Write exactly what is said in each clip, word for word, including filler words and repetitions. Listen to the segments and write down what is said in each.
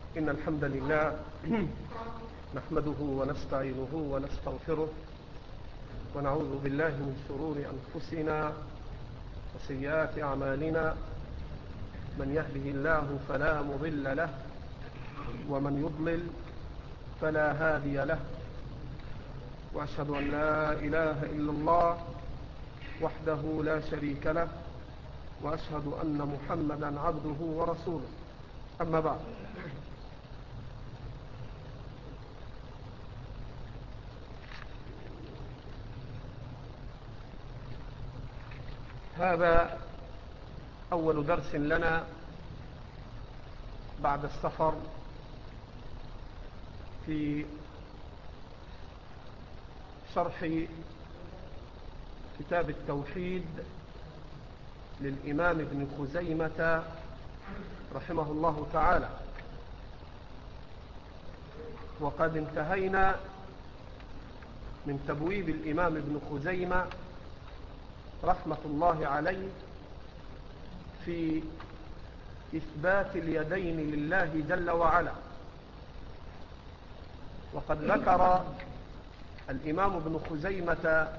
إن الحمد لله نحمده ونستعينه ونستغفره ونعوذ بالله من شرور أنفسنا وسيئات أعمالنا. من يهده الله فلا مضل له ومن يضلل فلا هادي له، وأشهد أن لا إله إلا الله وحده لا شريك له، وأشهد أن محمدا عبده ورسوله. أما بعد، هذا أول درس لنا بعد السفر في شرح كتاب التوحيد للإمام ابن خزيمة رحمه الله تعالى. وقد انتهينا من تبويب الإمام ابن خزيمة رحمة الله عليه في إثبات اليدين لله جل وعلا. وقد ذكر الإمام ابن خزيمة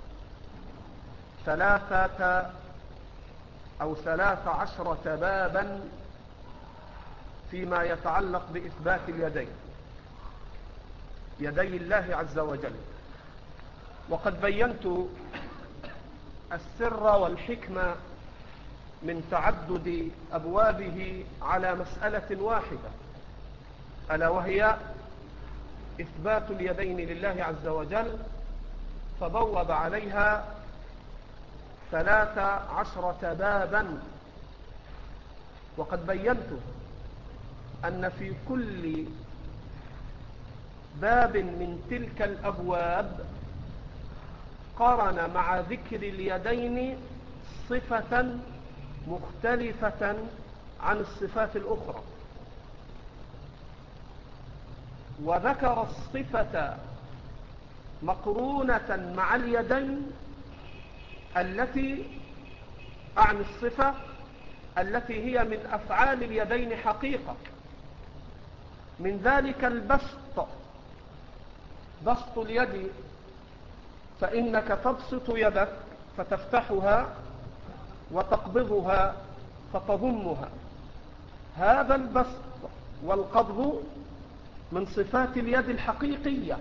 ثلاثة أو ثلاث عشرة بابا فيما يتعلق بإثبات اليدين، يدي الله عز وجل. وقد بينت السر والحكمة من تعدد أبوابه على مسألة واحدة، ألا وهي إثبات اليدين لله عز وجل، فبوب عليها ثلاث عشرة بابا. وقد بينت أن في كل باب من تلك الأبواب قارن مع ذكر اليدين صفة مختلفة عن الصفات الأخرى، وذكر الصفة مقرونة مع اليدين التي أعني الصفة التي هي من أفعال اليدين حقيقة. من ذلك البسط، بسط اليد، فإنك تبسط يدك فتفتحها وتقبضها فتضمها. هذا البسط والقبض من صفات اليد الحقيقية.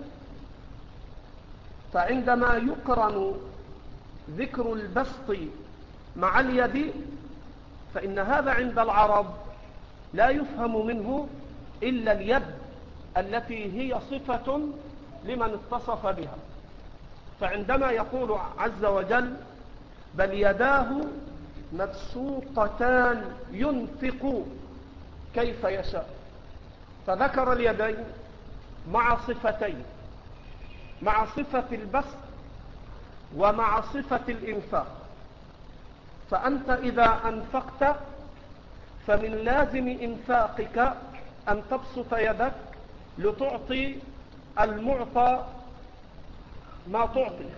فعندما يقرن ذكر البسط مع اليد فإن هذا عند العرب لا يفهم منه إلا اليد التي هي صفة لمن اتصف بها. فعندما يقول عز وجل بل يداه مبسوطتان ينفق كيف يشاء، فذكر اليدين مع صفتين، مع صفة البسط ومع صفة الإنفاق. فأنت إذا أنفقت فمن لازم إنفاقك أن تبسط يدك لتعطي المعطى ما تعطي.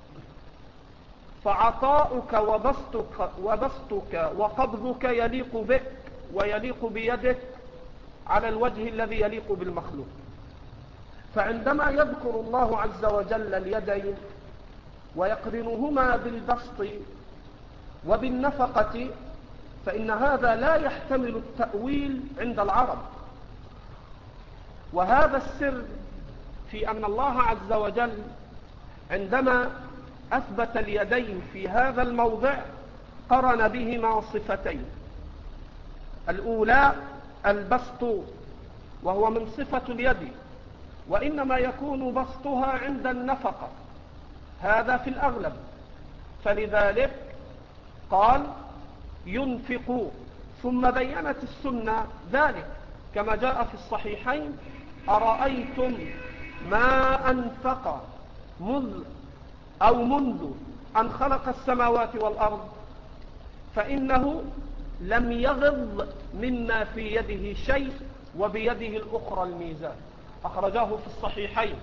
فعطاؤك وبسطك, وبسطك وقبضك يليق بك ويليق بيدك على الوجه الذي يليق بالمخلوق. فعندما يذكر الله عز وجل اليدين ويقرنهما بالبسط وبالنفقة فإن هذا لا يحتمل التأويل عند العرب. وهذا السر في أن الله عز وجل عندما أثبت اليدين في هذا الموضع قرن بهما صفتين. الأولى البسط، وهو من صفة اليد، وإنما يكون بسطها عند النفقة، هذا في الأغلب. فلذلك قال ينفق، ثم بينت السنة ذلك كما جاء في الصحيحين أرأيتم ما أنفق مذ أو منذ أن خلق السماوات والأرض فإنه لم يغض مما في يده شيء وبيده الأخرى الميزان. أخرجاه في الصحيحين.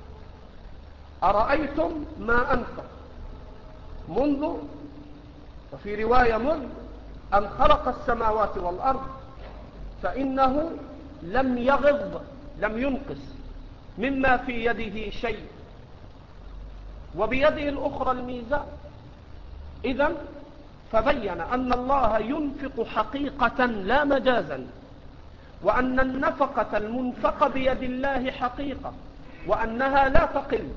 أرأيتم ما أنفق منذ، وفي رواية منذ أن خلق السماوات والأرض فإنه لم يغض لم ينقص مما في يده شيء، وبيده الأخرى الميزان. إذن فبين أن الله ينفق حقيقة لا مجازا، وأن النفقة المنفقة بيد الله حقيقة، وأنها لا تقل.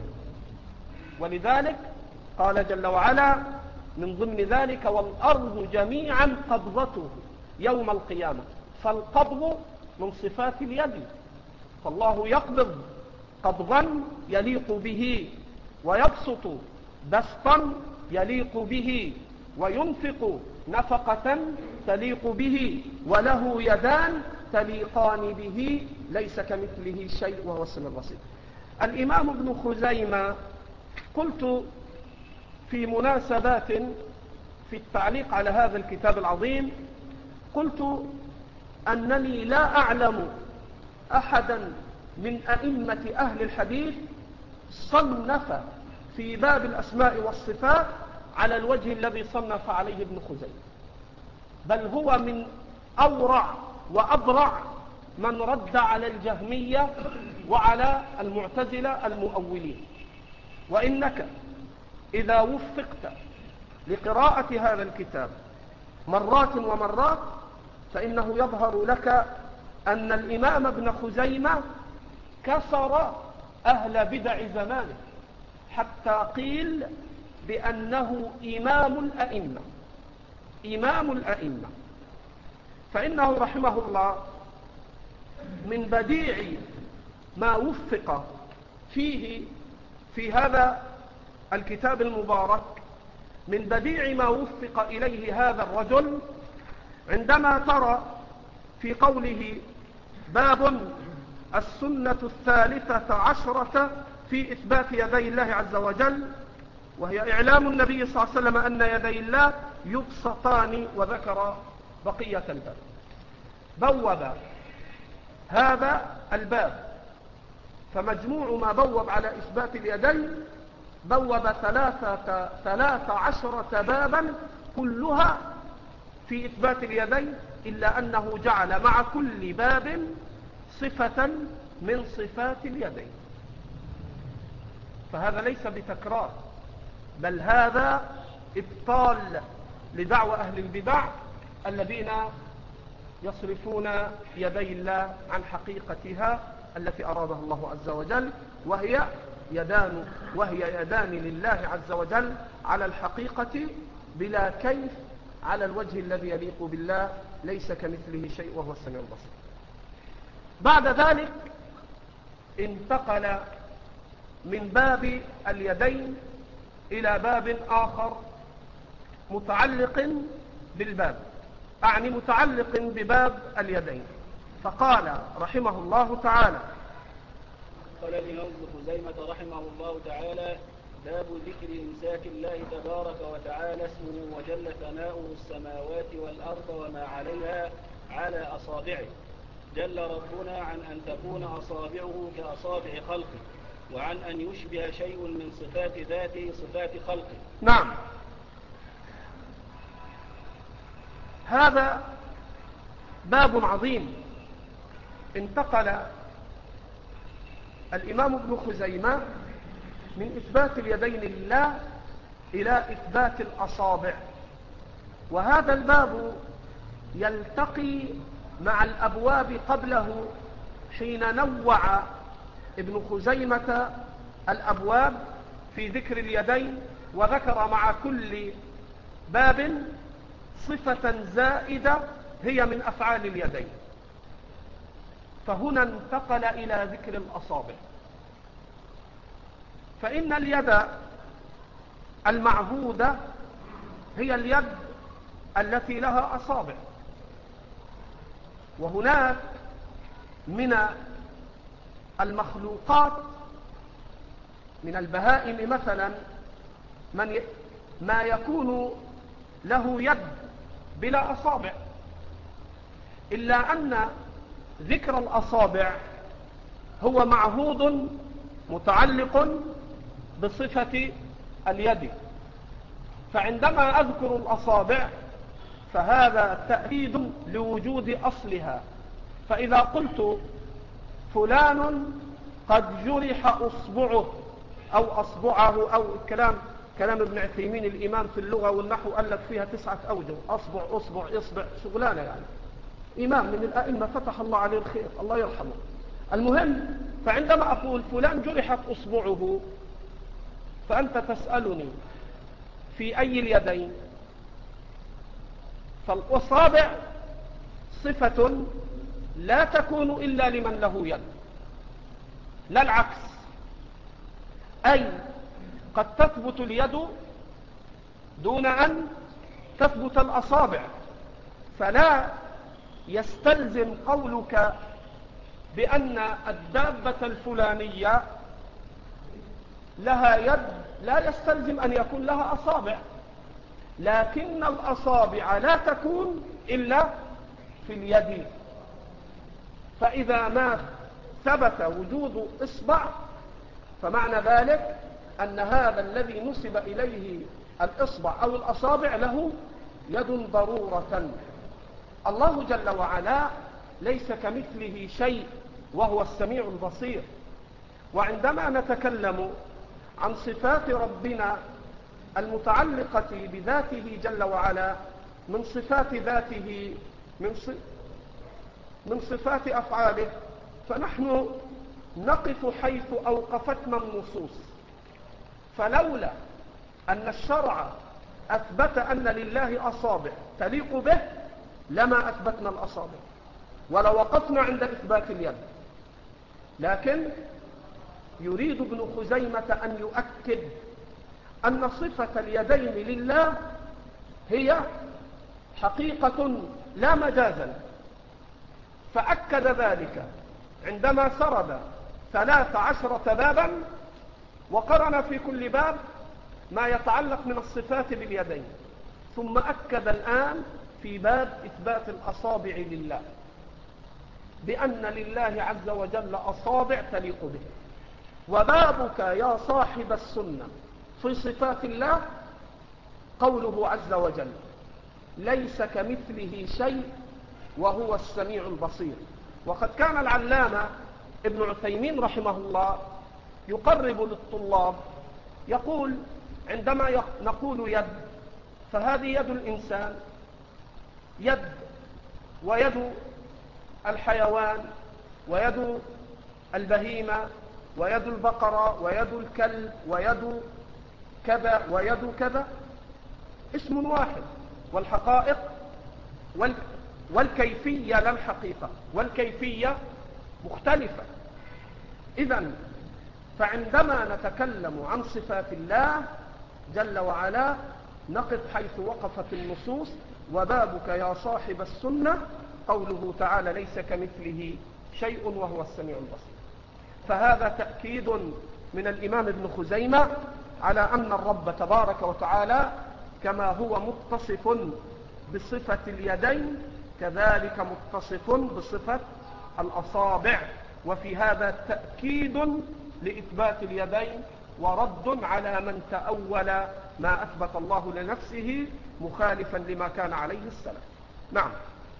ولذلك قال جل وعلا من ضمن ذلك: والأرض جميعا قبضته يوم القيامة. فالقبض من صفات اليد، فالله يقبض قبضا يليق به، ويبسط بسطا يليق به، وينفق نفقة تليق به، وله يدان تليقان به، ليس كمثله شيء وهو السميع البصير. الإمام ابن خزيمة قلت في مناسبات في التعليق على هذا الكتاب العظيم، قلت أنني لا أعلم أحدا من أئمة أهل الحديث صنف في باب الأسماء والصفات على الوجه الذي صنف عليه ابن خزيمة، بل هو من أورع وأبرع من رد على الجهمية وعلى المعتزلة المؤولين. وإنك إذا وفقت لقراءة هذا الكتاب مرات ومرات فإنه يظهر لك أن الإمام ابن خزيمة كسر أهل بدع زمانه، حتى قيل بأنه إمام الأئمة إمام الأئمة. فإنه رحمه الله من بديع ما وفق فيه في هذا الكتاب المبارك، من بديع ما وفق إليه هذا الرجل، عندما ترى في قوله: باب السنة الثالثة عشرة في إثبات يدي الله عز وجل، وهي إعلام النبي صلى الله عليه وسلم أن يدي الله يبسطان، وذكر بقية الباب. بوب هذا الباب، فمجموع ما بوب على إثبات اليدين بوب ثلاثة, ثلاثة عشرة بابا كلها في إثبات اليدين، إلا أنه جعل مع كل باب صفة من صفات اليدين. فهذا ليس بتكرار، بل هذا إبطال لدعوى أهل البدع الذين يصرفون يدي الله عن حقيقتها التي أرادها الله عز وجل، وهي يدان وهي يدان لله عز وجل على الحقيقة بلا كيف، على الوجه الذي يليق بالله، ليس كمثله شيء وهو السميع البصير. بعد ذلك انتقل من باب اليدين إلى باب آخر متعلق بالباب، أعني متعلق بباب اليدين، فقال رحمه الله تعالى: قال الإمام ابن خزيمة رحمه الله تعالى: باب ذكر إمساك الله تبارك وتعالى اسمه وجل ثناؤه السماوات والأرض وما عليها على أصابعه. جل ربنا عن أن تكون أصابعه كأصابع خلقه، وعن أن يشبه شيء من صفات ذاته صفات خلقه. نعم، هذا باب عظيم. انتقل الإمام ابن خزيمة من إثبات اليدين لله إلى إثبات الأصابع، وهذا الباب يلتقي مع الأبواب قبله حين نوع ابن خزيمة الأبواب في ذكر اليدين، وذكر مع كل باب صفة زائدة هي من أفعال اليدين. فهنا انتقل إلى ذكر الأصابع، فإن اليد المعهودة هي اليد التي لها أصابع، وهناك من المخلوقات من البهائم مثلا من ي... ما يكون له يد بلا أصابع، إلا أن ذكر الأصابع هو معهود متعلق بصفة اليد. فعندما أذكر الأصابع فهذا تأكيد لوجود أصلها، فإذا قلت فلان قد جرح أصبعه أو أصبعه أو الكلام كلام ابن عثيمين الإمام في اللغة والنحو ألف فيها تسعة أوجه، أصبع أصبع إصبع شغلانة يعني، إمام من الأئمة فتح الله عليه الخير الله يرحمه. المهم، فعندما أقول فلان جرحت أصبعه فأنت تسألني في أي اليدين؟ فالأصابع صفة لا تكون إلا لمن له يد، لا العكس. أي قد تثبت اليد دون أن تثبت الأصابع، فلا يستلزم قولك بأن الدابة الفلانية لها يد لا يستلزم أن يكون لها أصابع، لكن الأصابع لا تكون إلا في اليد. فإذا ما ثبت وجود إصبع فمعنى ذلك أن هذا الذي نسب إليه الإصبع أو الأصابع له يد ضرورة. الله جل وعلا ليس كمثله شيء وهو السميع البصير. وعندما نتكلم عن صفات ربنا المتعلقة بذاته جل وعلا من صفات ذاته من من صفات أفعاله، فنحن نقف حيث أوقفتنا النصوص. فلولا أن الشرع أثبت أن لله أصابع تليق به لما أثبتنا الأصابع ولا وقفنا عند إثبات اليد. لكن يريد ابن خزيمة أن يؤكد أن صفة اليدين لله هي حقيقة لا مجازا، فأكد ذلك عندما سرد ثلاث عشرة بابا وقرن في كل باب ما يتعلق من الصفات باليدين، ثم أكد الآن في باب إثبات الأصابع لله بأن لله عز وجل أصابع تليق به. وبابك يا صاحب السنة في صفات الله قوله عز وجل ليس كمثله شيء وهو السميع البصير. وقد كان العلامة ابن عثيمين رحمه الله يقرب للطلاب يقول عندما نقول يد فهذه يد الإنسان يد، ويد الحيوان، ويد البهيمة، ويد البقرة، ويد الكلب، ويد كذا ويد كذا، اسم واحد، والحقائق وال والكيفية لا الحقيقة، والكيفية مختلفة. إذن فعندما نتكلم عن صفات الله جل وعلا نقف حيث وقفت النصوص. وبابك يا صاحب السنة قوله تعالى ليس كمثله شيء وهو السميع البصير. فهذا تأكيد من الإمام ابن خزيمة على أن الرب تبارك وتعالى كما هو متصف بصفة اليدين كذلك متصف بصفة الأصابع. وفي هذا تأكيد لإثبات اليدين ورد على من تأول ما أثبت الله لنفسه مخالفا لما كان عليه السلف. نعم.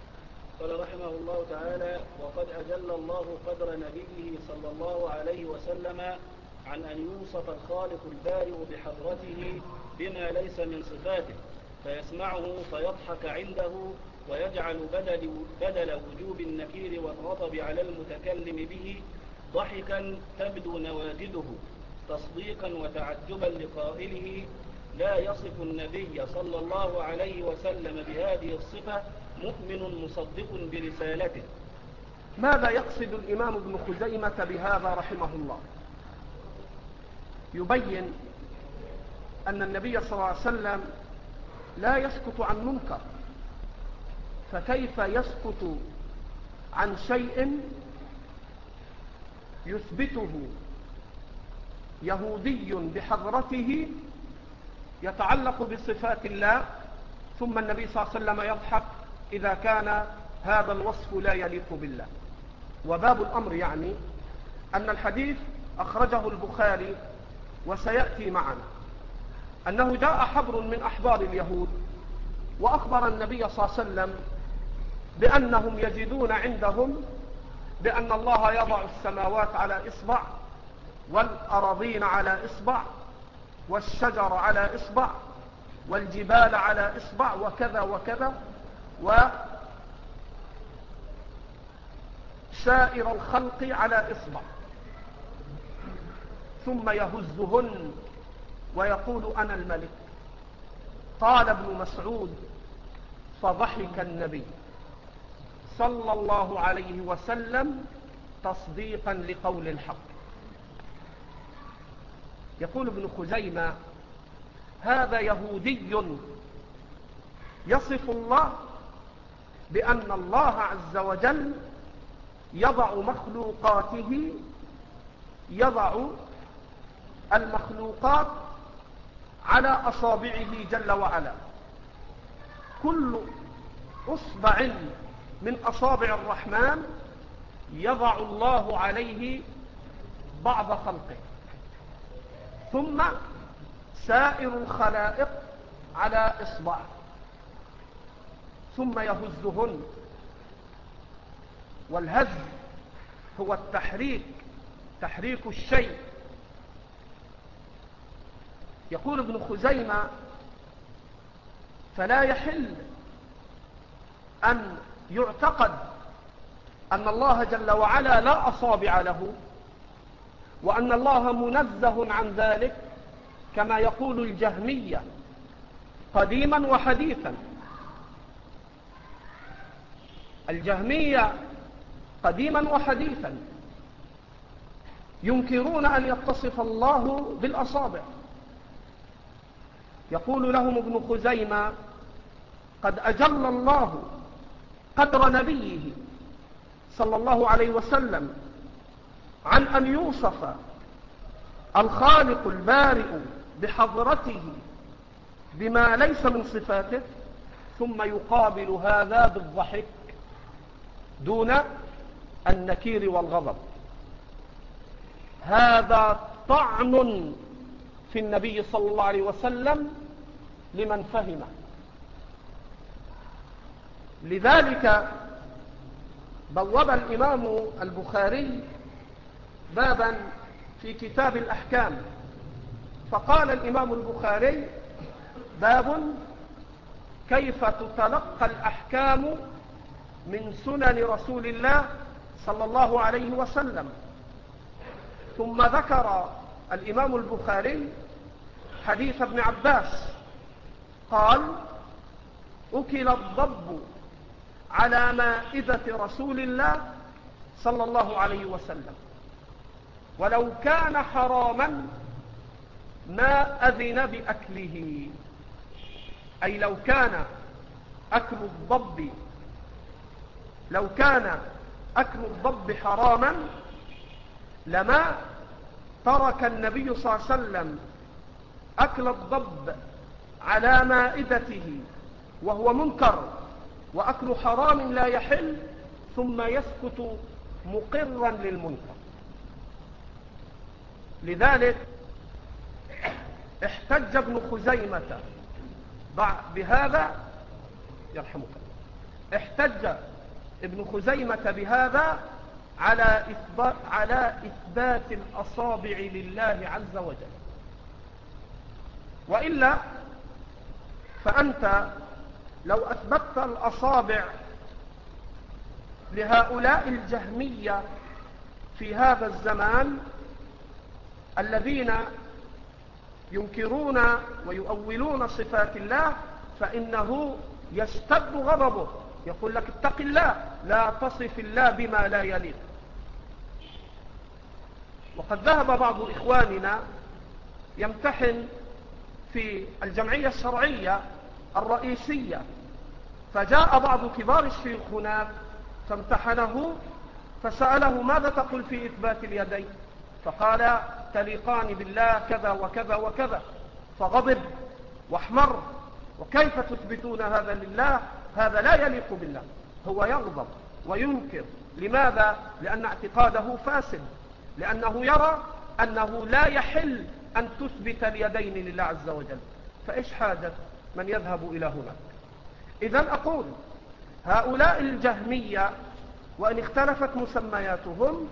قال رحمه الله تعالى وقد أجل الله قدر نبيه صلى الله عليه وسلم عن أن يوصف الخالق البارئ بحضرته بما ليس من صفاته فيسمعه فيضحك عنده ويجعل بدل, بدل وجوب النكير والغضب على المتكلم به ضحكا تبدو نواجده تصديقا وتعجبا لقائله لا يصف النبي صلى الله عليه وسلم بهذه الصفة مؤمن مصدق برسالته. ماذا يقصد الإمام ابن خزيمة بهذا رحمه الله؟ يبين أن النبي صلى الله عليه وسلم لا يسكت عن منكر، فكيف يسكت عن شيء يثبته يهودي بحضرته يتعلق بصفات الله ثم النبي صلى الله عليه وسلم يضحك إذا كان هذا الوصف لا يليق بالله؟ وباب الأمر يعني أن الحديث أخرجه البخاري وسيأتي معنا أنه جاء حبر من أحبار اليهود وأخبر النبي صلى الله عليه وسلم بأنهم يجدون عندهم بأن الله يضع السماوات على إصبع والأراضين على إصبع والشجر على إصبع والجبال على إصبع وكذا وكذا، وسائر الخلق على إصبع، ثم يهزهن ويقول أنا الملك. قال ابن مسعود: فضحك النبي صلى الله عليه وسلم تصديقا لقول الحق. يقول ابن خزيمة: هذا يهودي يصف الله بأن الله عز وجل يضع مخلوقاته يضع المخلوقات على أصابعه جل وعلا، كل أصبع من أصابع الرحمن يضع الله عليه بعض خلقه، ثم سائر الخلائق على إصبعه، ثم يهزهن. والهز هو التحريك، تحريك الشيء. يقول ابن خزيمة: فلا يحل أن يعتقد أن الله جل وعلا لا أصابع له، وأن الله منزه عن ذلك كما يقول الجهمية قديما وحديثا. الجهمية قديما وحديثا ينكرون أن يتصف الله بالأصابع. يقول لهم ابن خزيمة: قد أجل الله قدر نبيه صلى الله عليه وسلم عن أن يوصف الخالق البارئ بحضرته بما ليس من صفاته، ثم يقابل هذا بالضحك دون النكير والغضب. هذا طعن في النبي صلى الله عليه وسلم لمن فهمه. لذلك بوب الإمام البخاري بابا في كتاب الأحكام، فقال الإمام البخاري: باب كيف تتلقى الأحكام من سنن رسول الله صلى الله عليه وسلم. ثم ذكر الإمام البخاري حديث ابن عباس قال: أكل الضب على مائدة رسول الله صلى الله عليه وسلم، ولو كان حراما ما أذن بأكله. أي لو كان أكل الضب لو كان أكل الضب حراما لما ترك النبي صلى الله عليه وسلم أكل الضب على مائدته وهو منكر وأكل حرام لا يحل، ثم يسكت مقرا للمنكر. لذلك احتج ابن خزيمة بهذا يرحمك احتج ابن خزيمة بهذا على إثبات, على إثبات الأصابع لله عز وجل. وإلا فأنت لو أثبتت الأصابع لهؤلاء الجهمية في هذا الزمان الذين ينكرون ويؤولون صفات الله، فإنه يشتد غضبه، يقول لك: اتق الله، لا تصف الله بما لا يليق. وقد ذهب بعض إخواننا يمتحن في الجمعية الشرعية الرئيسية، فجاء بعض كبار الشيوخ هناك فامتحنه فسأله: ماذا تقول في إثبات اليدين؟ فقال: تليقان بالله كذا وكذا وكذا. فغضب واحمر: وكيف تثبتون هذا لله؟ هذا لا يليق بالله. هو يغضب وينكر. لماذا؟ لأن اعتقاده فاسد، لأنه يرى أنه لا يحل أن تثبت اليدين لله عز وجل. فإيش حاجة من يذهب إلى هناك؟ إذن أقول: هؤلاء الجهمية وإن اختلفت مسمياتهم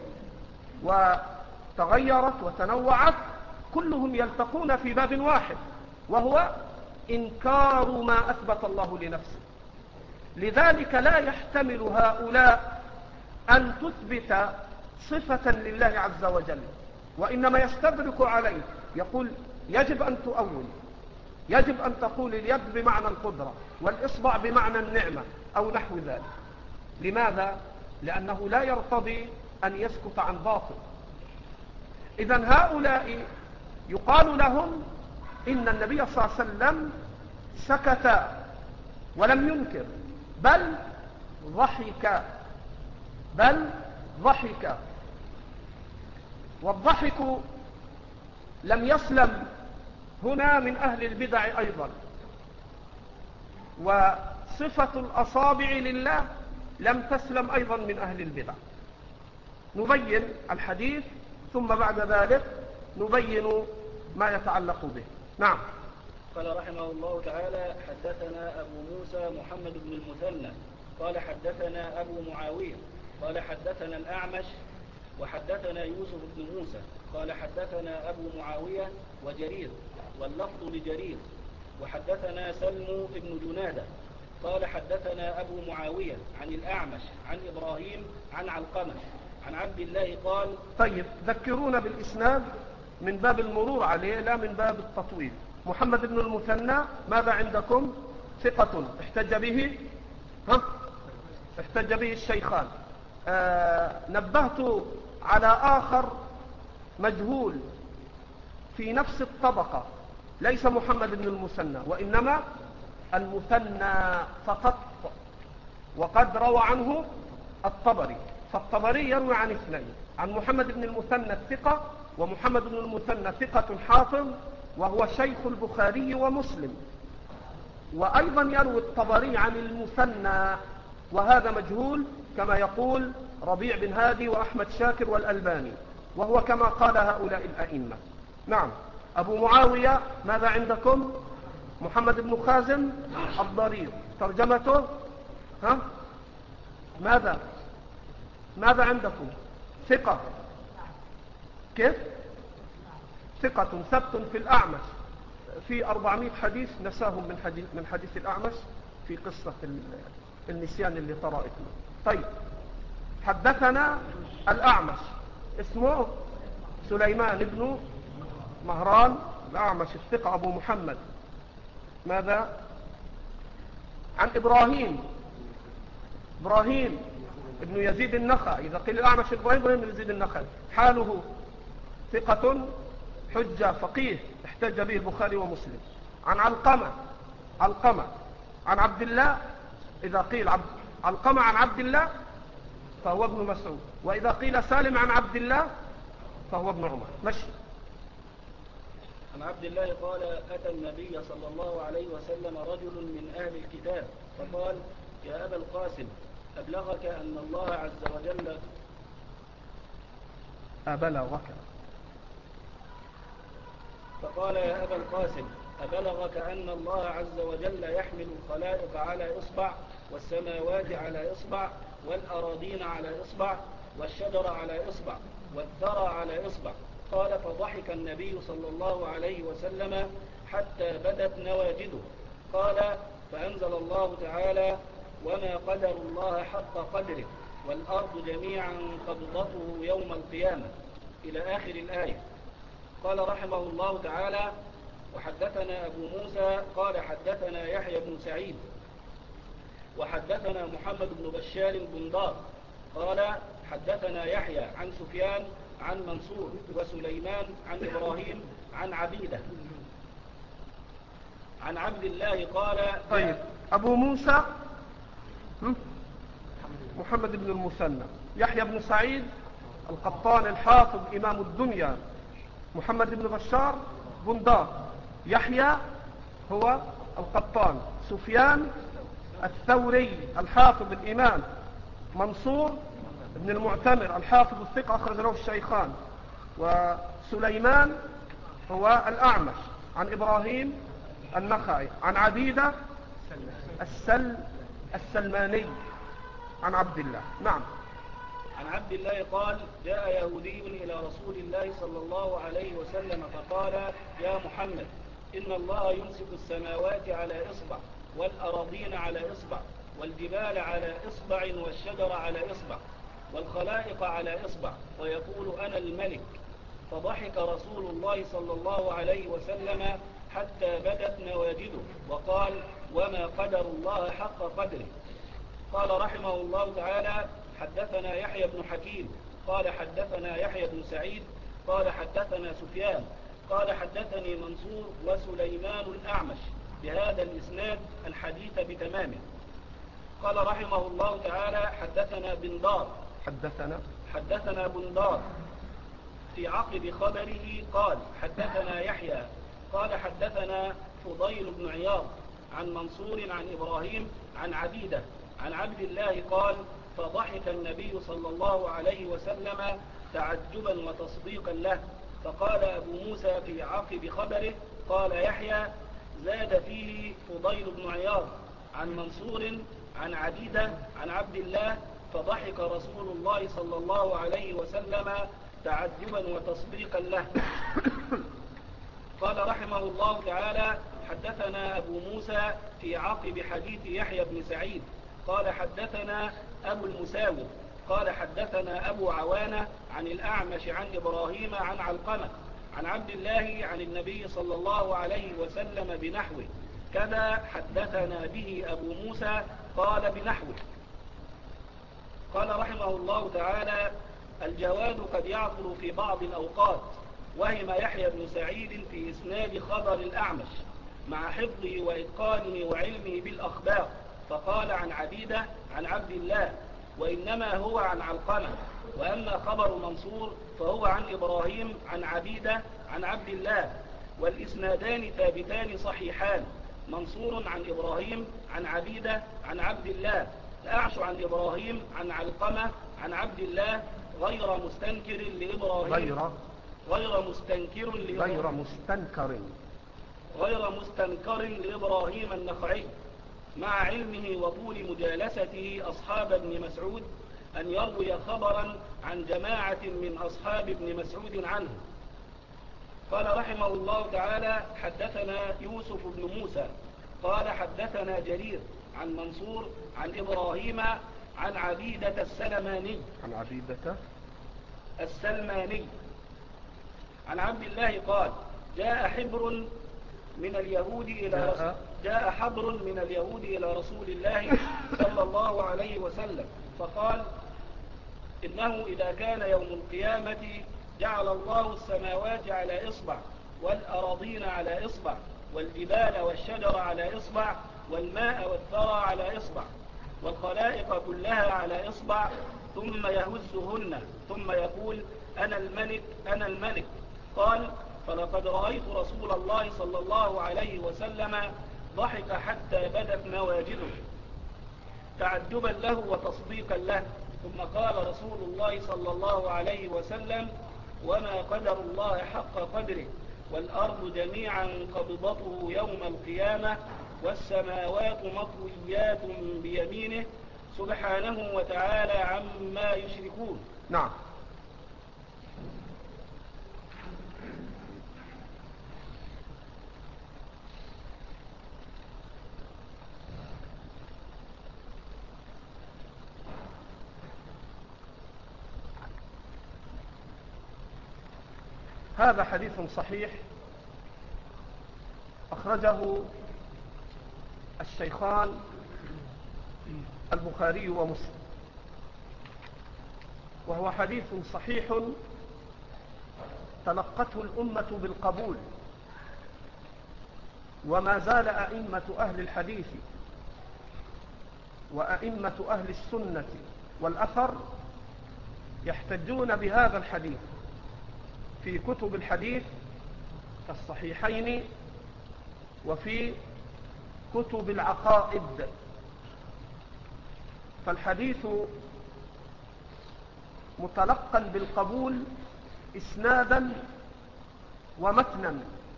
وتغيرت وتنوعت كلهم يلتقون في باب واحد، وهو إنكار ما أثبت الله لنفسه. لذلك لا يحتمل هؤلاء أن تثبت صفة لله عز وجل، وإنما يستدرك عليه، يقول يجب أن تؤول، يجب أن تقول اليد بمعنى القدرة والإصبع بمعنى النعمة أو نحو ذلك. لماذا؟ لأنه لا يرتضي أن يسكت عن باطل. إذن هؤلاء يقال لهم إن النبي صلى الله عليه وسلم سكت ولم ينكر، بل ضحك، بل ضحك. والضحك لم يسلم هنا من أهل البدع أيضا، وصفة الأصابع لله لم تسلم أيضا من أهل البدع. نبين الحديث ثم بعد ذلك نبين ما يتعلق به. نعم. قال رحمه الله تعالى: حدثنا أبو موسى محمد بن المثنى قال حدثنا أبو معاوية قال حدثنا الأعمش وحدثنا يوسف بن موسى قال حدثنا أبو معاوية وجرير واللفظ لجرير وحدثنا سلم بن جنادة قال حدثنا أبو معاوية عن الأعمش عن إبراهيم عن علقمة عن عبد الله قال. طيب، ذكرونا بالإسناد من باب المرور عليه لا من باب التطويل. محمد بن المثنى ماذا عندكم؟ ثقة احتج به ها؟ احتج به الشيخان. آه نبهت على آخر مجهول في نفس الطبقة، ليس محمد بن المثنى وإنما المثنى فقط، وقد روى عنه الطبري، فالطبري يروي عن اثنين، عن محمد بن المثنى الثقة، ومحمد بن المثنى ثقة حافظ وهو شيخ البخاري ومسلم، وأيضا يروي الطبري عن المثنى وهذا مجهول كما يقول ربيع بن هادي وأحمد شاكر والألباني، وهو كما قال هؤلاء الأئمة. نعم. أبو معاوية ماذا عندكم؟ محمد بن خازم الضرير، ترجمته ها؟ ماذا ماذا عندكم؟ ثقة. كيف؟ ثقة ثبت في الأعمش، في أربعمائة حديث نساهم من حديث, من حديث الأعمش في قصة النسيان اللي طرأت. طيب، حدثنا الأعمش اسمه سليمان بن مهران الأعمش الثقة أبو محمد. ماذا؟ عن إبراهيم إبراهيم ابن يزيد النخعي، إذا قيل الأعمش إبراهيم بن يزيد النخعي حاله ثقة حجة فقيه احتج به البخاري ومسلم. عن علقمة علقمة عن عبد الله، إذا قيل عبد علقمة عن عبد الله فهو ابن مسعود، وإذا قيل سالم عن عبد الله فهو ابن عمر. مشي. عن عبد الله قال: أتى النبي صلى الله عليه وسلم رجل من أهل الكتاب فقال: يا أبا القاسم، أبلغك أن الله عز وجل أبلغك فقال: يا أبا القاسم، أبلغك أن الله عز وجل يحمل الخلائق على إصبع، والسماوات على إصبع، والأراضين على إصبع، والشجر على إصبع، والثرى على إصبع. قال: فضحك النبي صلى الله عليه وسلم حتى بدت نواجذه. قال: فأنزل الله تعالى: وما قدر الله حق قدره والأرض جميعا قبضته يوم القيامة، إلى آخر الآية. قال رحمه الله تعالى: وحدثنا أبو موسى قال حدثنا يحيى بن سعيد وحدثنا محمد بن بشار بن دار قال حدثنا يحيى عن سفيان عن منصور وسليمان عن إبراهيم عن عبيدة عن عبد الله قال. طيب، أبو موسى محمد بن المثنى، يحيى بن سعيد القطان الحافظ إمام الدنيا، محمد بن بشار بندار، يحيى هو القطان، سفيان الثوري الحافظ الإمام، منصور بن المعتمر الحافظ الثقة أخرج له الشيخان، وسليمان هو الأعمش عن إبراهيم النخعي عن عبيدة السل السلماني عن عبد الله. نعم. عن عبد الله قال جاء يهودي إلى رسول الله صلى الله عليه وسلم فقال يا محمد إن الله يمسك السماوات على إصبع والأراضين على إصبع والجبال على إصبع والشجر على إصبع والخلائق على إصبع ويقول أنا الملك. فضحك رسول الله صلى الله عليه وسلم حتى بدت نواجذه وقال وما قدر الله حق قدره. قال رحمه الله تعالى حدثنا يحيى بن حكيم قال حدثنا يحيى بن سعيد قال حدثنا سفيان قال حدثني منصور وسليمان الأعمش بهذا الإسناد الحديث بتمامه. قال رحمه الله تعالى حدثنا بندار حدثنا حدثنا بندار في عقب خبره قال حدثنا يحيى قال حدثنا فضيل بن عياض عن منصور عن إبراهيم عن عبيدة عن عبد الله قال فضحك النبي صلى الله عليه وسلم تعجبا وتصديقا له. فقال أبو موسى في عقب خبره قال يحيى زاد فيه فضيل بن عياض عن منصور عن عبيدة عن عبد الله فضحك رسول الله صلى الله عليه وسلم تعجبا وتصديقا له. قال رحمه الله تعالى حدثنا أبو موسى في عقب حديث يحيى بن سعيد قال حدثنا أبو المساور قال حدثنا أبو عوانة عن الأعمش عن إبراهيم عن علقمة عن عبد الله عن النبي صلى الله عليه وسلم بنحوه كذا حدثنا به أبو موسى قال بنحوه. قال رحمه الله تعالى الجواد قد يعثر في بعض الأوقات وهم يحيى بن سعيد في إسناد خبر الأعمش مع حفظه وإتقانه وعلمه بالأخبار فقال عن عبيدة عن عبد الله وإنما هو عن علقمة. وأما خبر منصور فهو عن إبراهيم عن عبيدة عن عبد الله والإسنادان ثابتان صحيحان منصور عن إبراهيم عن عبيدة عن عبد الله الأعمش عن إبراهيم عن علقمة عن عبد الله غير مستنكر لإبراهيم غير غير مستنكر غير مستنكر غير مستنكر لإبراهيم النخعي مع علمه وطول مجالسته أصحاب ابن مسعود أن يروي خبرا عن جماعة من أصحاب ابن مسعود عنه. قال رحمه الله تعالى حدثنا يوسف بن موسى قال حدثنا جرير عن منصور عن إبراهيم عن عبيدة السلماني عن عبيدة السلماني عن عبد الله قال جاء حبر من اليهود إلى جاء, جاء حبر من اليهود إلى رسول الله صلى الله عليه وسلم فقال إنه إذا كان يوم القيامة جعل الله السماوات على إصبع والأراضين على إصبع والجبال والشجر على إصبع والماء والثرى على إصبع والخلائق كلها على إصبع ثم يهزهن ثم يقول أنا الملك أنا الملك. قال فلقد رأيت رسول الله صلى الله عليه وسلم ضحك حتى بدت نواجذه تعجبا له وتصديقا له. ثم قال رسول الله صلى الله عليه وسلم وما قدر الله حق قدره والأرض جميعا قبضته يوم القيامة والسماوات مطويات بيمينه سبحانه وتعالى عما يشركون. نعم. هذا حديث صحيح أخرجه الشيخان البخاري ومسلم وهو حديث صحيح تلقته الأمة بالقبول وما زال أئمة أهل الحديث وأئمة أهل السنة والأثر يحتجون بهذا الحديث في كتب الحديث كالصحيحين وفي كتب العقائد. فالحديث متلقى بالقبول إسنادا ومتنا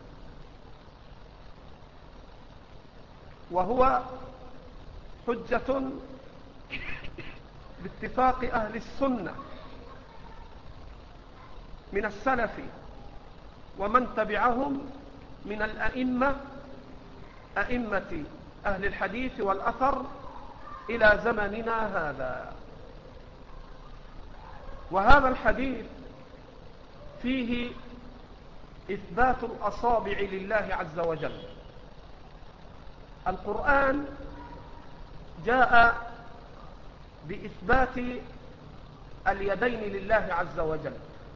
وهو حجة باتفاق أهل السنة من السلف ومن تبعهم من الأئمة أئمة أهل الحديث والأثر إلى زمننا هذا. وهذا الحديث فيه إثبات الأصابع لله عز وجل. القرآن جاء بإثبات اليدين لله عز وجل،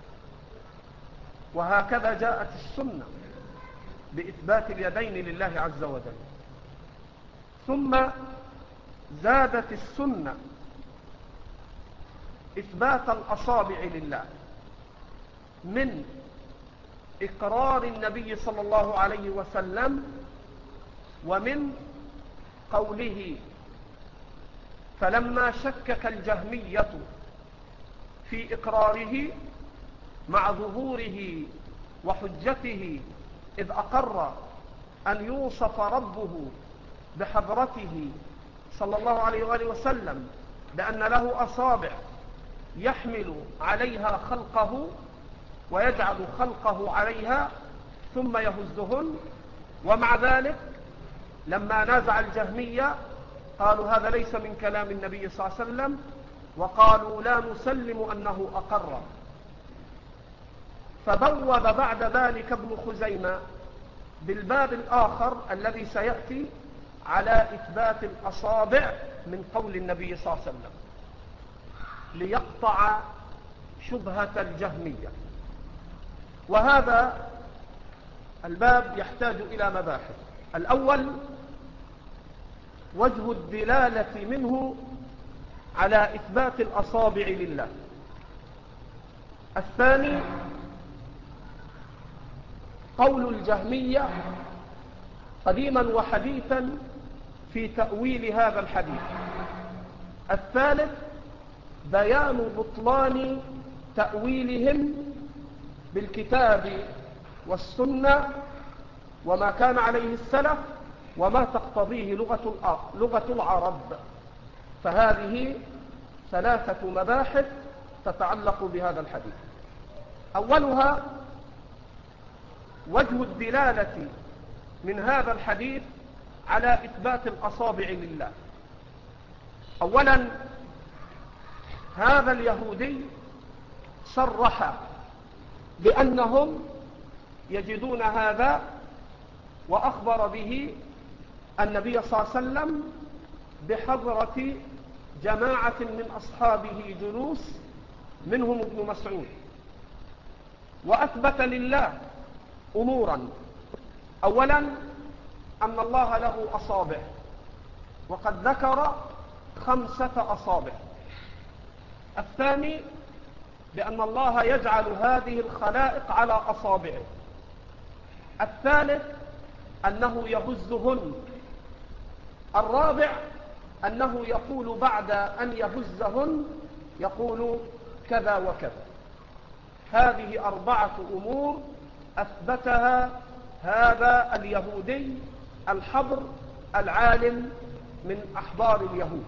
وهكذا جاءت السنة بإثبات اليدين لله عز وجل. ثم زادت السنة إثبات الأصابع لله من إقرار النبي صلى الله عليه وسلم ومن قوله. فلما شكك الجهمية في إقراره مع ظهوره وحجته إذ أقر أن يوصف ربه بحضرته صلى الله عليه وآله وسلم بأن له أصابع يحمل عليها خلقه ويجعل خلقه عليها ثم يهزهن، ومع ذلك لما نازع الجهمية قالوا هذا ليس من كلام النبي صلى الله عليه وسلم، وقالوا لا نسلم أنه أقر. فبوب بعد ذلك ابن خزيمة بالباب الآخر الذي سيأتي على إثبات الأصابع من قول النبي صلى الله عليه وسلم ليقطع شبهة الجهمية. وهذا الباب يحتاج إلى مباحث. الأول وجه الدلالة منه على إثبات الأصابع لله. الثاني قول الجهمية قديما وحديثا في تأويل هذا الحديث. الثالث بيان بطلان تأويلهم بالكتاب والسنة وما كان عليه السلف وما تقتضيه لغة لغة العرب. فهذه ثلاثة مباحث تتعلق بهذا الحديث. أولها وجه الدلالة من هذا الحديث على إثبات الأصابع لله. أولا هذا اليهودي صرح بأنهم يجدون هذا، وأخبر به النبي صلى الله عليه وسلم بحضرة جماعة من أصحابه جلوس منهم ابن مسعود، وأثبت لله أمورا. أولا أن الله له أصابع، وقد ذكر خمسة أصابع. الثاني بأن الله يجعل هذه الخلائق على أصابعه. الثالث أنه يهزهن. الرابع أنه يقول بعد أن يهزهن يقول كذا وكذا. هذه أربعة أمور أثبتها هذا اليهودي الحبر العالم من أحبار اليهود.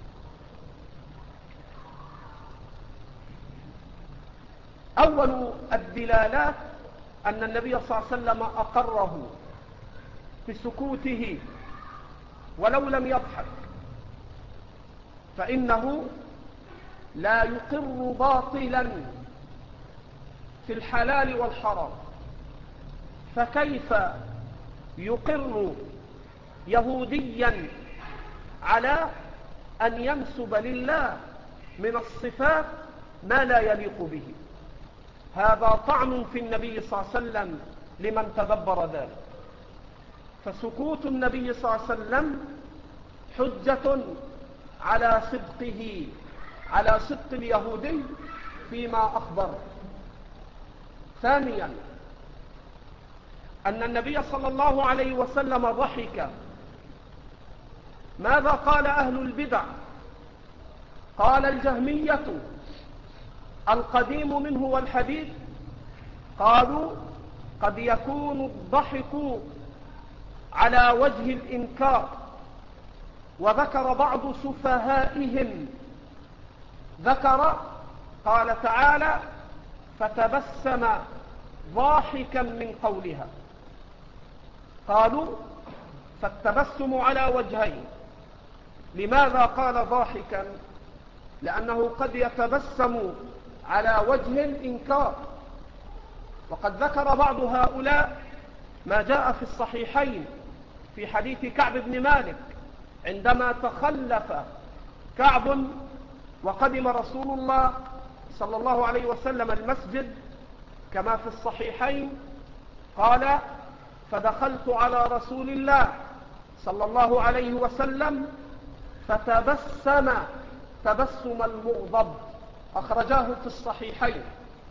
أول الدلالات أن النبي صلى الله عليه وسلم أقره بسكوته ولو لم يضحك، فإنه لا يقر باطلا في الحلال والحرام. فكيف يقر يهوديا على أن ينسب لله من الصفات ما لا يليق به؟ هذا طعن في النبي صلى الله عليه وسلم لمن تدبر ذلك. فسكوت النبي صلى الله عليه وسلم حجة على صدقه، على صدق اليهودي فيما أخبر. ثانيا أن النبي صلى الله عليه وسلم ضحك. ماذا قال أهل البدع؟ قال الجهمية القديم منه والحديث، قالوا قد يكون الضحك على وجه الإنكار. وذكر بعض سفهائهم ذكر قال تعالى فتبسم ضاحكا من قولها. قالوا فالتبسم على وجهين. لماذا قال ضاحكا؟ لأنه قد يتبسم على وجه الإنكار، وقد ذكر بعض هؤلاء ما جاء في الصحيحين في حديث كعب بن مالك عندما تخلف كعب وقدم رسول الله صلى الله عليه وسلم المسجد كما في الصحيحين، قال فدخلت على رسول الله صلى الله عليه وسلم فتبسم تبسم المغضب، أخرجاه في الصحيحين.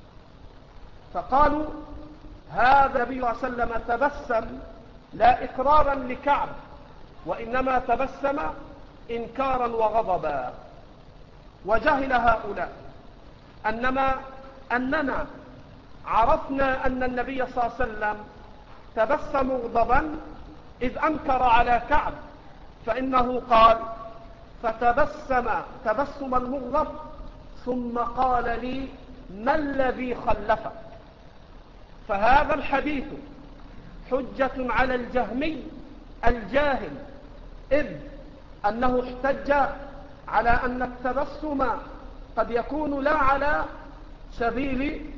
فقالوا هذا النبي صلى الله عليه وسلم تبسم لا إقرارا لكعب، وإنما تبسم إنكارا وغضبا. وجهل هؤلاء أنما أننا عرفنا أن النبي صلى الله عليه وسلم تبسم غضبا إذ أنكر على كعب، فإنه قال فتبسم تبسم المغضب ثم قال لي ما الذي خلفك. فهذا الحديث حجة على الجهمي الجاهل، إذ أنه احتج على أن التبسم قد يكون لا على سبيل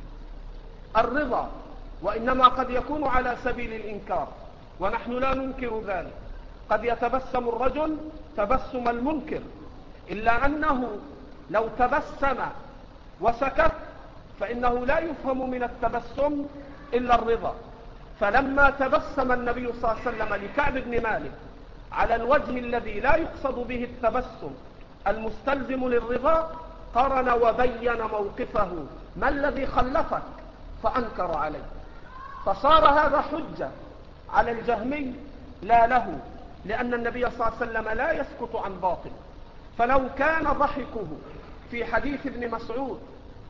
الرضا، وإنما قد يكون على سبيل الإنكار، ونحن لا ننكر ذلك. قد يتبسم الرجل تبسم المنكر، إلا أنه لو تبسم وسكت فإنه لا يفهم من التبسم إلا الرضا. فلما تبسم النبي صلى الله عليه وسلم لكعب بن مالك على الوجه الذي لا يقصد به التبسم المستلزم للرضا، قرن وبين موقفه ما الذي خلفك، فأنكر عليه. فصار هذا حجة على الجهمي لا له، لأن النبي صلى الله عليه وسلم لا يسكت عن باطل. فلو كان ضحكه في حديث ابن مسعود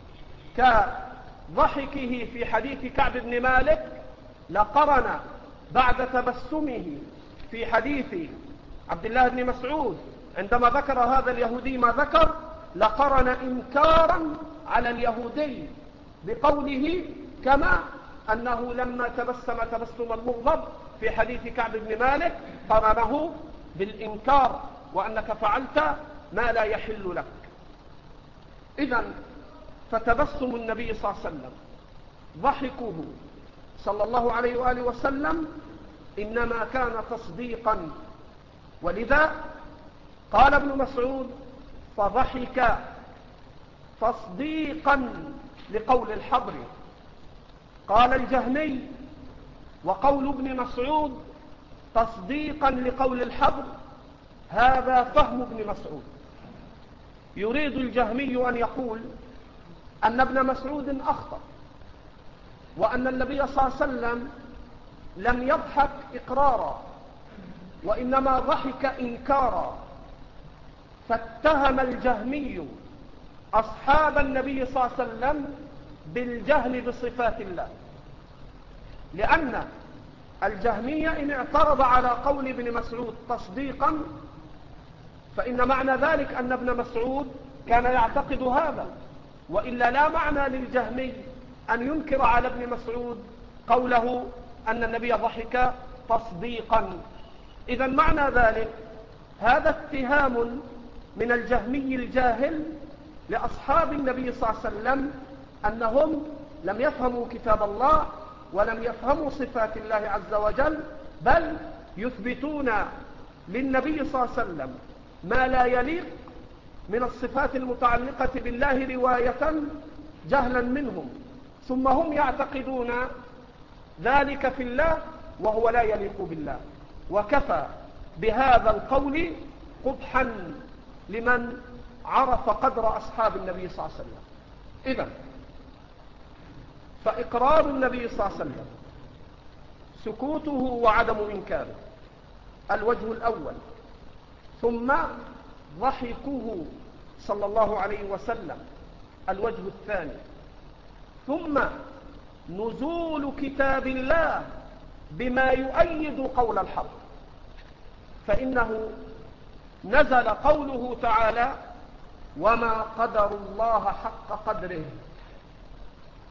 كضحكه في حديث كعب بن مالك لقرن بعد تبسمه في حديث عبد الله بن مسعود عندما ذكر هذا اليهودي ما ذكر، لقرن إنكارا على اليهودي بقوله كما أنه لما تبسم تبسم المغضب في حديث كعب بن مالك قرنه بالإنكار وأنك فعلت ما لا يحل لك. إذن فتبسم النبي صلى الله عليه وسلم ضحكه صلى الله عليه وآله وسلم إنما كان تصديقا، ولذا قال ابن مسعود فضحك تصديقا لقول الحبر. قال الجهمي وقول ابن مسعود تصديقا لقول الحبر، هذا فهم ابن مسعود. يريد الجهمي أن يقول أن ابن مسعود أخطأ، وأن النبي صلى الله عليه وسلم لم يضحك إقرارا وإنما ضحك إنكارا. فاتهم الجهمي أصحاب النبي صلى الله عليه وسلم بالجهل بصفات الله، لأن الجهمية إن اعترض على قول ابن مسعود تصديقا فإن معنى ذلك أن ابن مسعود كان يعتقد هذا، وإلا لا معنى للجهمي أن ينكر على ابن مسعود قوله أن النبي ضحك تصديقا. إذا معنى ذلك هذا اتهام من الجهمي الجاهل لأصحاب النبي صلى الله عليه وسلم أنهم لم يفهموا كتاب الله ولم يفهموا صفات الله عز وجل، بل يثبتون للنبي صلى الله عليه وسلم ما لا يليق من الصفات المتعلقة بالله رواية جهلا منهم، ثم هم يعتقدون ذلك في الله وهو لا يليق بالله. وكفى بهذا القول قبحا لمن عرف قدر أصحاب النبي صلى الله عليه وسلم. إذن فإقرار النبي صلى الله عليه وسلم، سكوته وعدم إنكاره، الوجه الأول. ثم ضحكه صلى الله عليه وسلم، الوجه الثاني. ثم نزول كتاب الله بما يؤيد قول الحق، فإنه نزل قوله تعالى وما قدر الله حق قدره.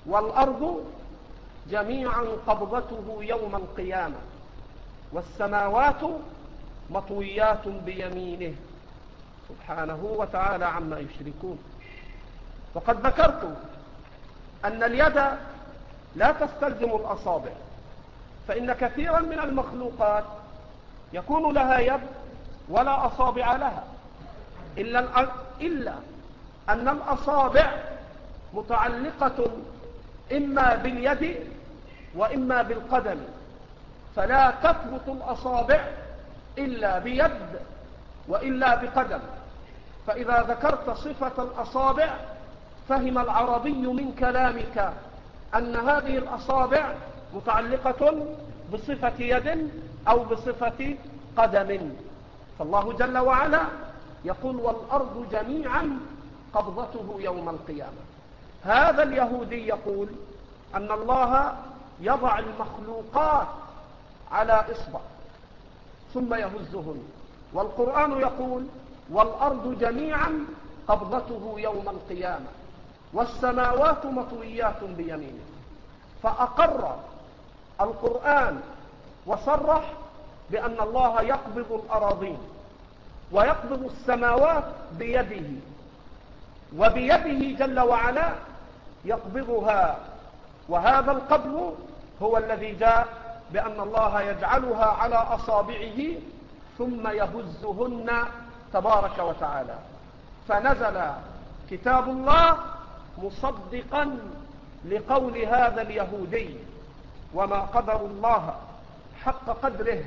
والأرض جميعا قبضته يوم القيامة والسماوات مطويات بيمينه سبحانه وتعالى عما يشركون. وقد ذكرت أن اليد لا تستلزم الأصابع، فإن كثيرا من المخلوقات يكون لها يد ولا أصابع لها، إلا, إلا أن الأصابع متعلقة إما باليد وإما بالقدم، فلا تثبت الأصابع إلا بيد وإلا بقدم. فإذا ذكرت صفة الأصابع فهم العربي من كلامك أن هذه الأصابع متعلقة بصفة يد أو بصفة قدم. فالله جل وعلا يقول والأرض جميعا قبضته يوم القيامة. هذا اليهودي يقول أن الله يضع المخلوقات على إصبع ثم يهزهن، والقرآن يقول والأرض جميعا قبضته يوم القيامة والسماوات مطويات بيمينه. فأقر القرآن وصرح بأن الله يقبض الأراضين ويقبض السماوات بيده، وبيده جل وعلا يقبضها. وهذا القبض هو الذي جاء بأن الله يجعلها على أصابعه ثم يهزهن تبارك وتعالى. فنزل كتاب الله مصدقا لقول هذا اليهودي وما قدر الله حق قدره.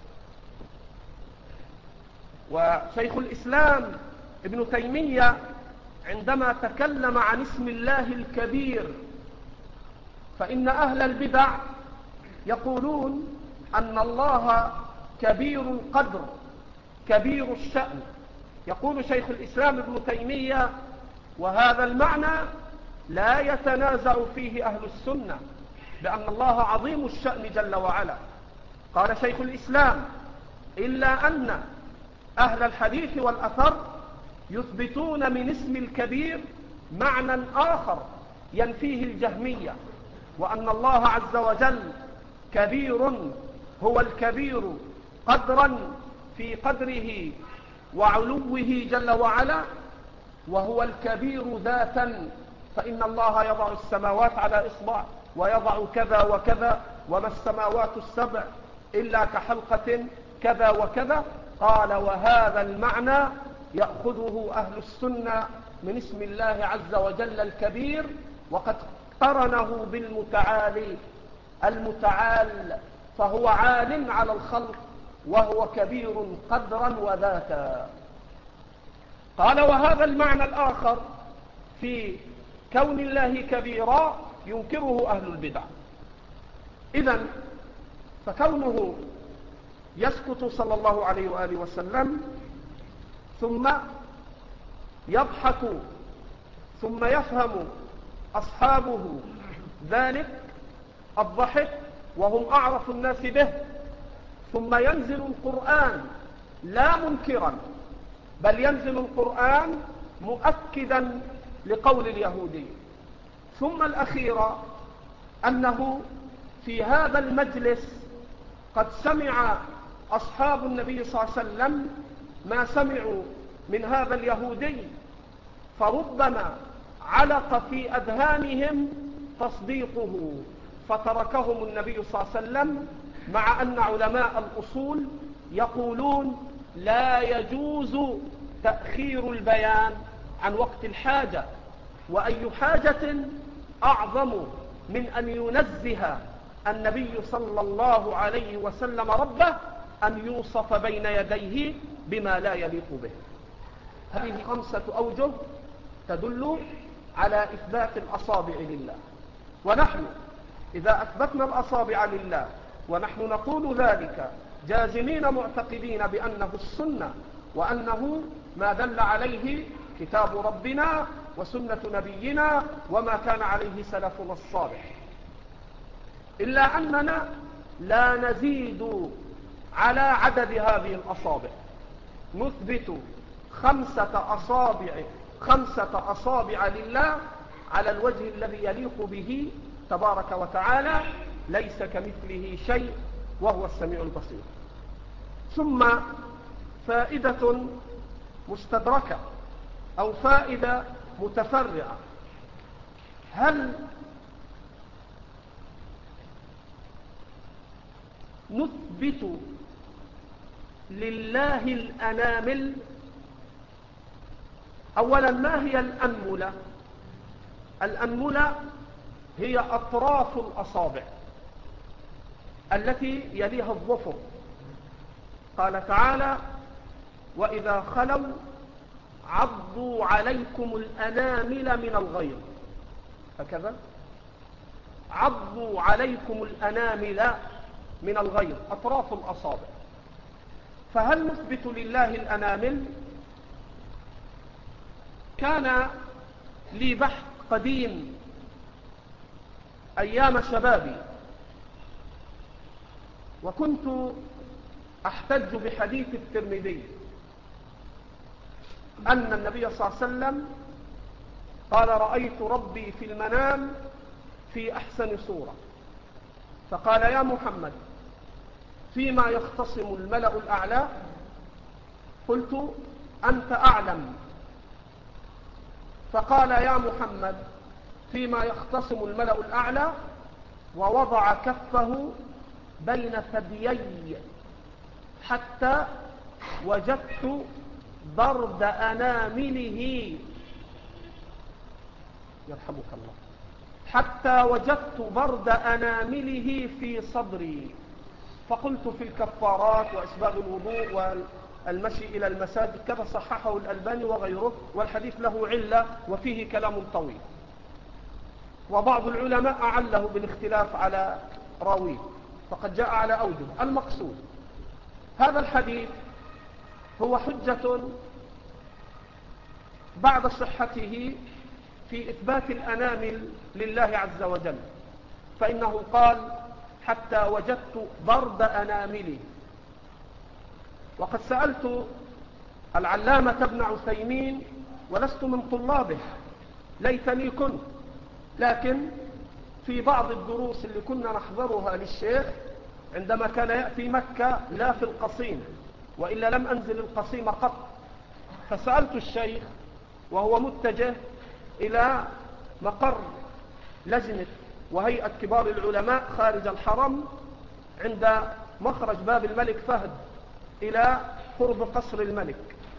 وشيخ الإسلام ابن تيمية عندما تكلم عن اسم الله الكبير، فإن أهل البدع يقولون أن الله كبير القدر كبير الشأن. يقول شيخ الإسلام ابن تيمية وهذا المعنى لا يتنازع فيه أهل السنة بأن الله عظيم الشأن جل وعلا. قال شيخ الإسلام إلا أن أهل الحديث والأثر يثبتون من اسم الكبير معنى آخر ينفيه الجهمية، وأن الله عز وجل كبير هو الكبير قدرا في قدره وعلوه جل وعلا، وهو الكبير ذاتا، فإن الله يضع السماوات على إصبع ويضع كذا وكذا وما السماوات السبع إلا كحلقة كذا وكذا. قال وهذا المعنى يأخذه أهل السنة من اسم الله عز وجل الكبير، وقد قرنه بالمتعالي المتعال، فهو عال على الخلق وهو كبير قدرا وذاتا. قال وهذا المعنى الآخر في كون الله كبيرا ينكره أهل البدع. إذن فكونه يسكت صلى الله عليه وآله وسلم ثم يضحك ثم يفهم أصحابه ذلك الضحك وهم أعرف الناس به، ثم ينزل القرآن لا منكرا بل ينزل القرآن مؤكدا لقول اليهودي. ثم الأخيرة أنه في هذا المجلس قد سمع أصحاب النبي صلى الله عليه وسلم ما سمعوا من هذا اليهودي، فربما علق في أذهانهم تصديقه فتركهم النبي صلى الله عليه وسلم، مع أن علماء الأصول يقولون لا يجوز تأخير البيان عن وقت الحاجة، وأي حاجة أعظم من أن ينزه النبي صلى الله عليه وسلم ربه أن يوصف بين يديه بما لا يليق به. هذه خمسة أوجه تدل على إثبات الأصابع لله. ونحن إذا أثبتنا الأصابع لله ونحن نقول ذلك جازمين معتقدين بأنه السنة وأنه ما دل عليه كتاب ربنا وسنة نبينا وما كان عليه سلفنا الصالح، إلا أننا لا نزيد على عدد هذه الأصابع، نثبت خمسة أصابع خمسة أصابع لله على الوجه الذي يليق به تبارك وتعالى، ليس كمثله شيء وهو السميع البصير. ثم فائدة مستدركة أو فائدة متفرعة: هل نثبت لله الأنامل؟ أولا، ما هي الأنملة؟ الأنملة هي أطراف الأصابع التي يليها الظفر. قال تعالى: وإذا خلوا عضوا عليكم الأنامل من الغيظ. هكذا عضوا عليكم الأنامل من الغيظ، أطراف الأصابع. فهل نثبت لله الأنامل؟ كان لي بحث قديم أيام شبابي، وكنت أحتج بحديث الترمذي أن النبي صلى الله عليه وسلم قال: رأيت ربي في المنام في أحسن صورة. فقال: يا محمد، فيما يختصم الملأ الأعلى؟ قلت: أنت أعلم. فقال: يا محمد، فيما يختصم الملأ الأعلى، ووضع كفه بين ثديي حتى وجدت برد أنامله، يرحمك الله، حتى وجدت برد أنامله في صدري. فقلت: في الكفارات وإسباغ الوضوء والمشي إلى المساجد، كذا صححه الألباني وغيره، والحديث له علة وفيه كلام طويل، وبعض العلماء أعله بالاختلاف على راويه، فقد جاء على أوجه. المقصود هذا الحديث هو حجة بعد صحته في إثبات الأنامل لله عز وجل، فإنه قال: حتى وجدت برد أنامله. وقد سألت العلامة ابن عثيمين ولست من طلابه، ليتني كنت، لكن في بعض الدروس اللي كنا نحضرها للشيخ عندما كان يأتي مكة، لا في القصيم، وإلا لم أنزل القصيم قط، فسألت الشيخ وهو متجه إلى مقر لجنة وهيئة كبار العلماء خارج الحرم عند مخرج باب الملك فهد إلى قرب قصر الملك.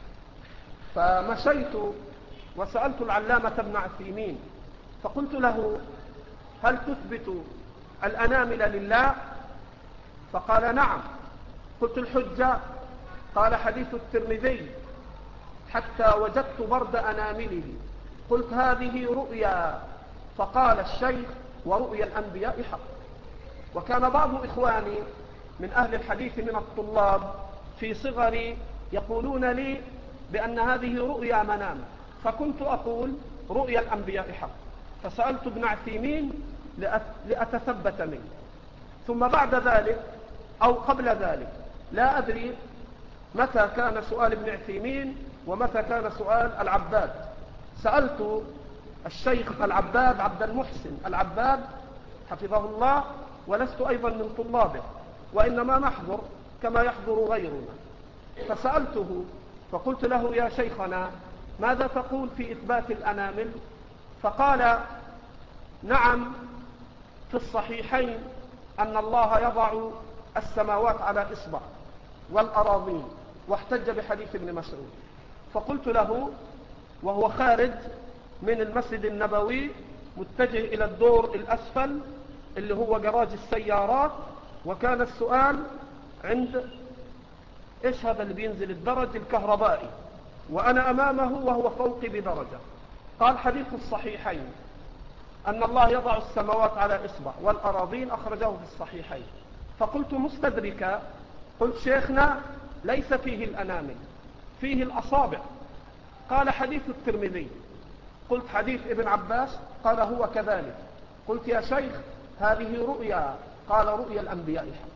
فمشيت وسألت العلامة ابن عثيمين فقلت له: هل تثبت الأنامل لله؟ فقال: نعم. قلت: الحجة؟ قال: حديث الترمذي حتى وجدت برد أنامله. قلت: هذه رؤيا. فقال الشيخ: ورؤيا الأنبياء حق. وكان بعض إخواني من أهل الحديث من الطلاب في صغري يقولون لي بأن هذه رؤيا منام، فكنت أقول: رؤيا الأنبياء حق. فسألت ابن عثيمين لأتثبت منه. ثم بعد ذلك أو قبل ذلك، لا أدري متى كان سؤال ابن عثيمين ومتى كان سؤال العباد، سألت الشيخ العباد عبد المحسن العباد حفظه الله، ولست أيضا من طلابه، وإنما نحضر كما يحضر غيرنا. فسألته فقلت له: يا شيخنا، ماذا تقول في إثبات الأنامل؟ فقال: نعم، في الصحيحين أن الله يضع السماوات على إصبع والأراضين، واحتج بحديث ابن مسعود. فقلت له وهو خارج من المسجد النبوي متجه إلى الدور الأسفل اللي هو جراج السيارات، وكان السؤال عند إيش هذا اللي بينزل الدرج الكهربائي، وأنا أمامه وهو فوقي بدرجة. قال: حديث الصحيحين أن الله يضع السماوات على إصبع والأراضين، أخرجه في الصحيحين. فقلت مستدركا، قلت: شيخنا، ليس فيه الأنامل، فيه الأصابع. قال: حديث الترمذي. قلت: حديث ابن عباس؟ قال: هو كذلك. قلت: يا شيخ، هذه رؤيا. قال: رؤيا الأنبياء حق.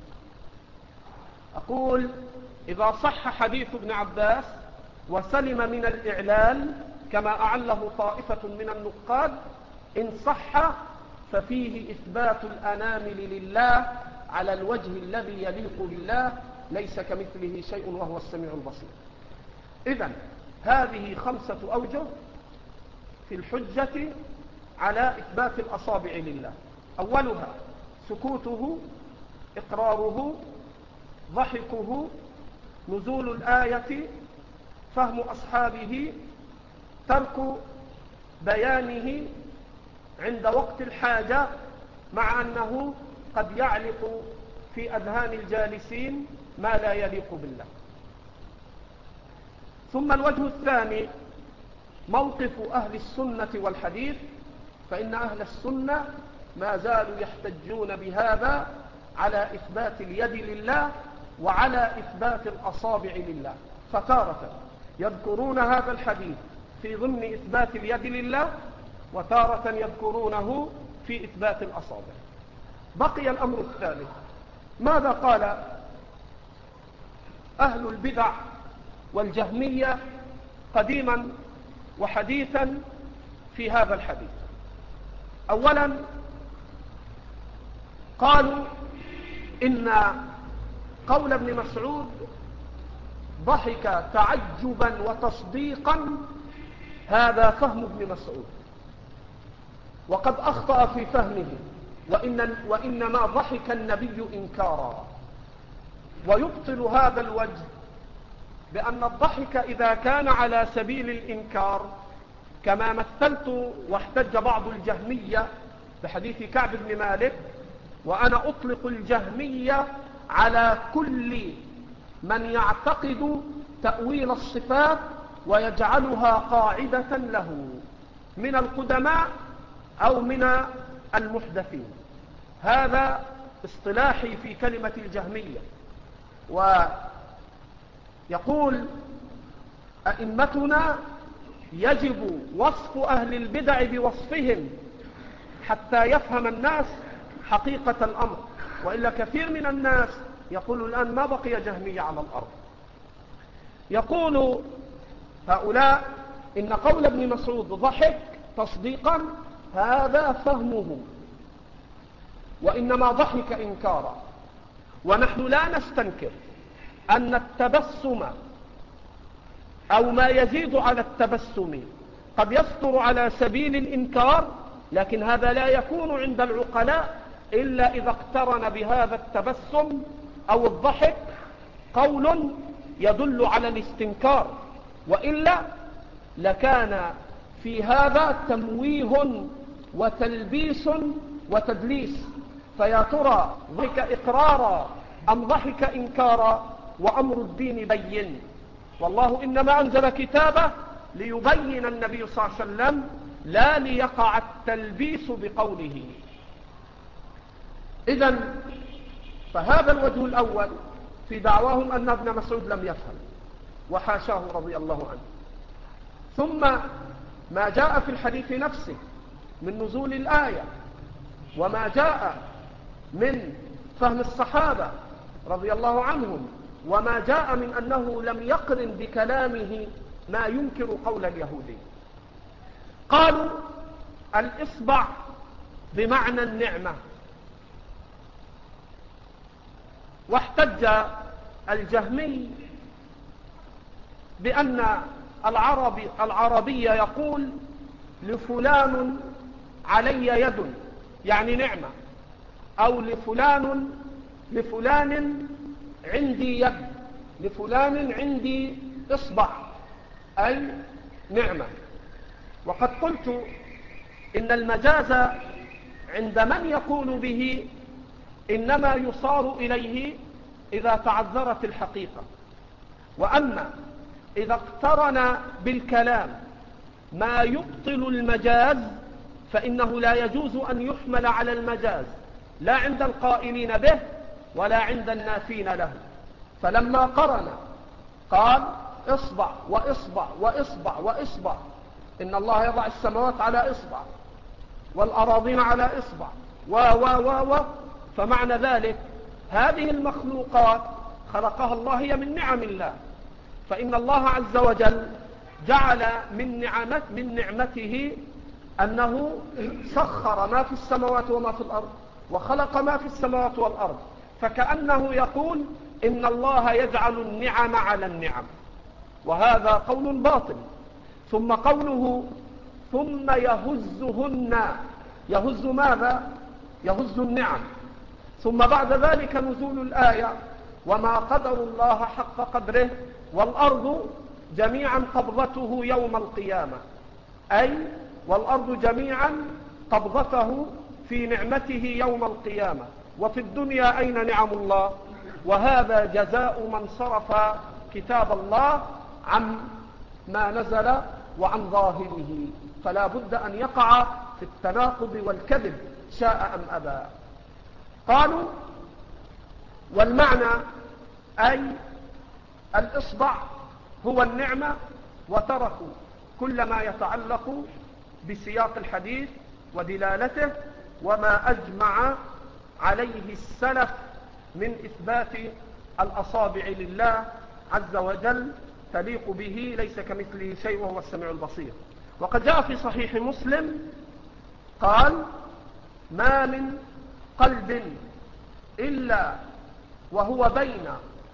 أقول: إذا صح حديث ابن عباس وسلم من الإعلال كما أعله طائفة من النقاد، إن صح ففيه إثبات الأنامل لله على الوجه الذي يليق بالله، ليس كمثله شيء وهو السميع البصير. إذن هذه خمسة أوجه في الحجة على إثبات الأصابع لله. أولها سكوته، إقراره، ضحكه، نزول الآية، فهم أصحابه، ترك بيانه عند وقت الحاجة، مع أنه قد يعلق في أذهان الجالسين ما لا يليق بالله. ثم الوجه الثاني موقف أهل السنة والحديث، فإن أهل السنة ما زالوا يحتجون بهذا على إثبات اليد لله وعلى إثبات الأصابع لله، فتارة يذكرون هذا الحديث في ضمن إثبات اليد لله، وتارة يذكرونه في إثبات الأصابع. بقي الأمر الثالث، ماذا قال أهل البدع والجهمية قديما وحديثا في هذا الحديث؟ أولا قالوا إن قول ابن مسعود ضحك تعجبا وتصديقا هذا فهم ابن مسعود، وقد أخطأ في فهمه، وإن وإنما ضحك النبي إنكارا. ويبطل هذا الوجه بأن الضحك إذا كان على سبيل الإنكار، كما مثلت واحتج بعض الجهمية بحديث كعب بن مالك، وأنا أطلق الجهمية على كل من يعتقد تأويل الصفات ويجعلها قاعدة له من القدماء أو من المحدثين. هذا اصطلاحي في كلمة الجهمية. ويقول أئمتنا يجب وصف أهل البدع بوصفهم حتى يفهم الناس حقيقة الأمر، وإلا كثير من الناس يقول الآن ما بقي جهمية على الأرض. يقول هؤلاء إن قول ابن مسعود ضحك تصديقا هذا فهمه، وإنما ضحك إنكارا. ونحن لا نستنكر أن التبسم أو ما يزيد على التبسم قد يصدر على سبيل الإنكار، لكن هذا لا يكون عند العقلاء إلا إذا اقترن بهذا التبسم أو الضحك قول يدل على الاستنكار، وإلا لكان في هذا تمويه وتلبيس وتدليس. فيا ترى ضحك إقرارا أم ضحك إنكارا؟ وأمر الدين بين، والله إنما أنزل كتابه ليبين النبي صلى الله عليه وسلم، لا ليقع التلبيس بقوله. إذن فهذا الوجه الأول في دعواهم أن ابن مسعود لم يفهم، وحاشاه رضي الله عنه. ثم ما جاء في الحديث نفسه من نزول الآية، وما جاء من فهم الصحابة رضي الله عنهم، وما جاء من أنه لم يقرن بكلامه ما ينكر قول اليهودي. قالوا الإصبع بمعنى النعمة، واحتج الجهمي بأن العربي العربي يقول لفلان علي يد يعني نعمة، أو لفلان لفلان عندي يد، لفلان عندي إصبع، أي نعمة. وقد قلت إن المجاز عند من يقول به إنما يصار إليه إذا تعذرت الحقيقة، وأما إذا اقترن بالكلام ما يبطل المجاز فإنه لا يجوز أن يحمل على المجاز، لا عند القائلين به ولا عند النافين له. فلما قرن قال إصبع وإصبع وإصبع وإصبع، إن الله يضع السماوات على إصبع والأراضين على إصبع و و و و فمعنى ذلك هذه المخلوقات خلقها الله هي من نعم الله، فإن الله عز وجل جعل من نعمت من نعمته أنه سخر ما في السماوات وما في الأرض وخلق ما في السماوات والأرض، فكأنه يقول إن الله يجعل النعم على النعم، وهذا قول باطل. ثم قوله ثم يهزهن، يهز ماذا؟ يهز النعم. ثم بعد ذلك نزول الآية وما قدر الله حق قدره والأرض جميعا قبضته يوم القيامة، أي والأرض جميعا قبضته في نعمته يوم القيامة. وفي الدنيا أين نعم الله؟ وهذا جزاء من صرف كتاب الله عن ما نزل وعن ظاهره، فلا بد أن يقع في التناقض والكذب شاء أم أبى. قالوا والمعنى أي الإصبع هو النعمة، وتركوا كل ما يتعلق بسياق الحديث ودلالته وما أجمع عليه السلف من إثبات الأصابع لله عز وجل تليق به، ليس كمثله شيء وهو السميع البصير. وقد جاء في صحيح مسلم قال ما من قلب إلا وهو بين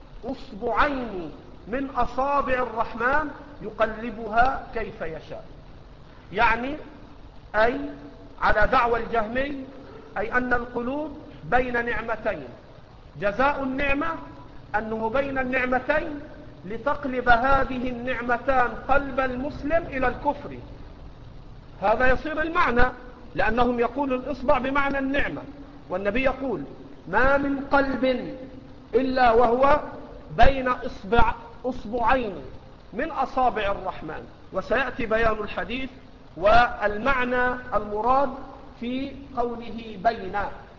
أصبعين من أصابع الرحمن يقلبها كيف يشاء، يعني أي على دعوى الجهمي أي أن القلوب بين نعمتين، جزاء النعمة أنه بين النعمتين لتقلب هذه النعمتان قلب المسلم إلى الكفر. هذا يصير المعنى، لأنهم يقولوا الإصبع بمعنى النعمة، والنبي يقول ما من قلب إلا وهو بين إصبع أصبعين من أصابع الرحمن. وسيأتي بيان الحديث والمعنى المراد في قوله بين،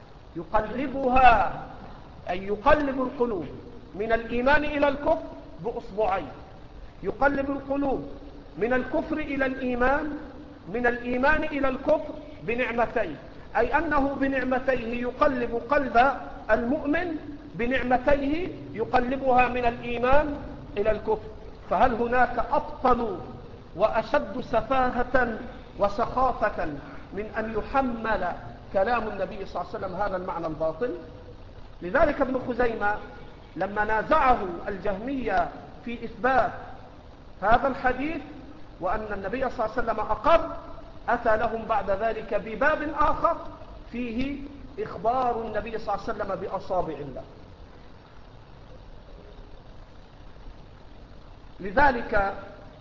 يقلبها أي يقلب القلوب من الإيمان إلى الكفر بأصبعين، يقلب القلوب من الكفر إلى الإيمان، من الإيمان إلى الكفر بنعمتين، أي أنه بنعمتيه يقلب قلب المؤمن، بنعمتيه يقلبها من الإيمان إلى الكفر. فهل هناك أبطل وأشد سفاهة وسخافة من أن يحمل كلام النبي صلى الله عليه وسلم هذا المعنى الباطل؟ لذلك ابن خزيمة لما نازعه الجهمية في إثبات هذا الحديث وأن النبي صلى الله عليه وسلم أقر، أتى لهم بعد ذلك بباب آخر فيه إخبار النبي صلى الله عليه وسلم بأصابع الله. لذلك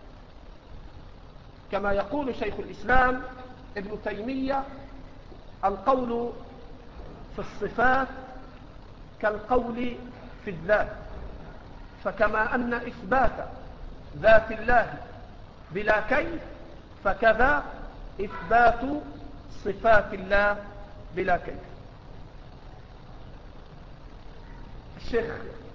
كما يقول شيخ الإسلام ابن تيمية القول في الصفات كالقول في الذات، فكما أن إثبات ذات الله بلا كيف فكذا إثبات صفات الله بلا كيف. الشيخ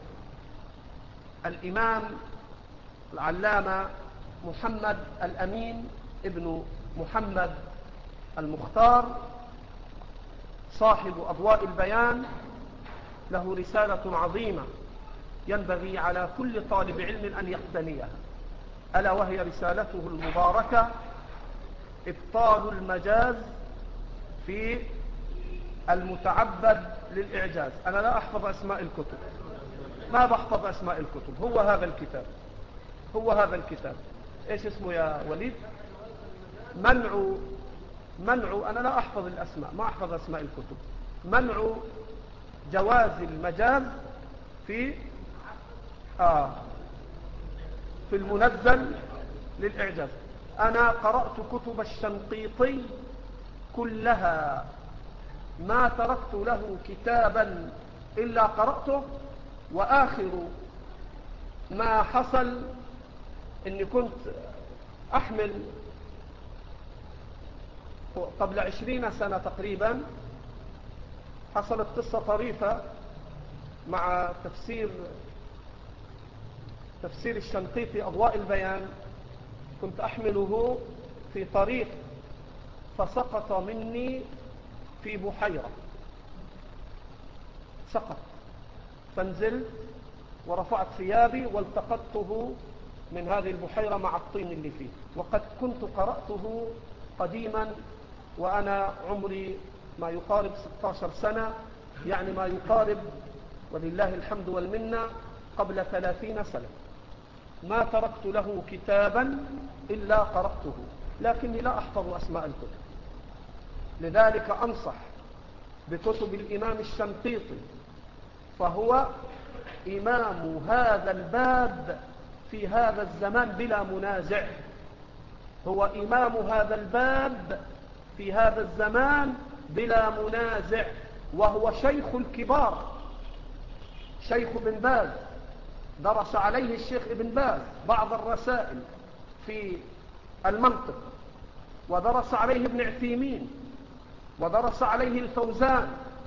الإمام العلامة محمد الأمين ابن محمد المختار صاحب أضواء البيان له رسالة عظيمة ينبغي على كل طالب علم أن يقتنيها، ألا وهي رسالته المباركة إبطال المجاز في المتعبد للإعجاز. أنا لا أحفظ أسماء الكتب، ما بحفظ أسماء الكتب، هو هذا الكتاب، هو هذا الكتاب إيش اسمه يا وليد؟ منع منع أنا لا أحفظ الأسماء، ما أحفظ أسماء الكتب. منع جواز المجاز في آه في المنزل للإعجاز. أنا قرأت كتب الشنقيطي كلها، ما تركت له كتابا إلا قرأته، وآخر ما حصل إني كنت أحمل قبل عشرين سنة تقريبا، حصلت قصة طريفة مع تفسير تفسير الشنقيطي أضواء البيان. كنت أحمله في طريق فسقط مني في بحيرة، سقط، فانزلت ورفعت ثيابي والتقطته من هذه البحيرة مع الطين اللي فيه، وقد كنت قرأته قديما، وأنا عمري ما يقارب ستة عشر سنة، يعني ما يقارب ولله الحمد والمنة قبل ثلاثين سنة. ما تركت له كتابا إلا قرأته، لكني لا أحفظ أسماء الكتب. لذلك أنصح بكتب الإمام الشنقيطي، فهو إمام هذا الباب في هذا الزمان بلا منازع، هو إمام هذا الباب في هذا الزمان بلا منازع، وهو شيخ الكبار، شيخ ابن باز، درس عليه الشيخ ابن باز بعض الرسائل في المنطق، ودرس عليه ابن عثيمين، ودرس عليه الفوزان،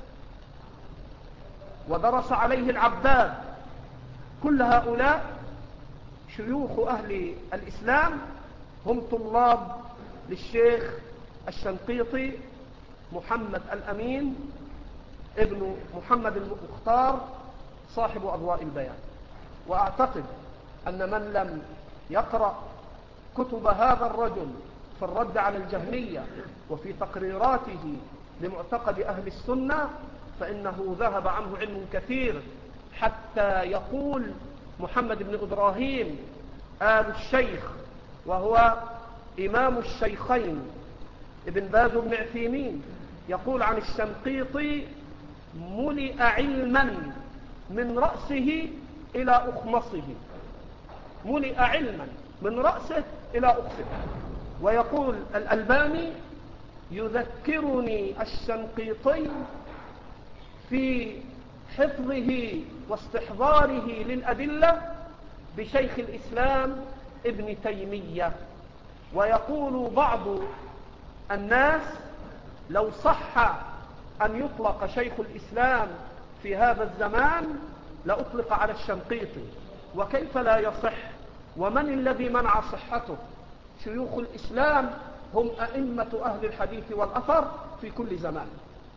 ودرس عليه العباد. كل هؤلاء شيوخ أهل الإسلام هم طلاب للشيخ الشنقيطي محمد الأمين ابن محمد المختار صاحب أضواء البيان. وأعتقد أن من لم يقرأ كتب هذا الرجل في الرد على الجهمية وفي تقريراته لمعتقد أهل السنة فإنه ذهب عنه علم كثير، حتى يقول محمد بن إبراهيم آل الشيخ، وهو إمام الشيخين ابن باز بن عثيمين، يقول عن الشنقيطي: ملئ علما من رأسه إلى أخمصه، ملئ علما من رأسه إلى أخمصه. ويقول الألباني: يذكرني الشنقيطي في حفظه واستحضاره للأدلة بشيخ الإسلام ابن تيمية. ويقول بعض الناس: لو صح أن يطلق شيخ الإسلام في هذا الزمان لأطلق على الشنقيطي، وكيف لا يصح؟ ومن الذي منع صحته؟ شيوخ الإسلام هم أئمة أهل الحديث والأثر في كل زمان.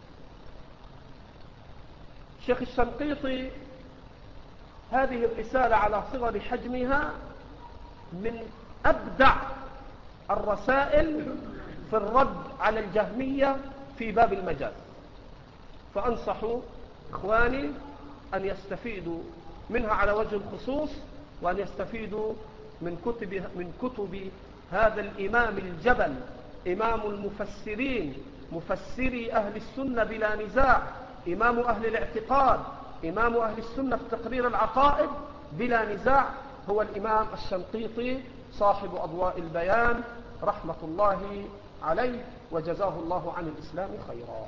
شيخ الشنقيطي هذه الرسالة على صغر حجمها من أبدع الرسائل في الرد على الجهمية في باب المجاز، فأنصح إخواني أن يستفيدوا منها على وجه الخصوص، وأن يستفيدوا من كتب, من كتب هذا الإمام الجبل، إمام المفسرين، مفسري أهل السنة بلا نزاع، إمام أهل الاعتقاد، إمام أهل السنة في تقرير العقائد بلا نزاع، هو الإمام الشنقيطي صاحب أضواء البيان رحمة الله عليه، وجزاه الله عن الإسلام خيرا.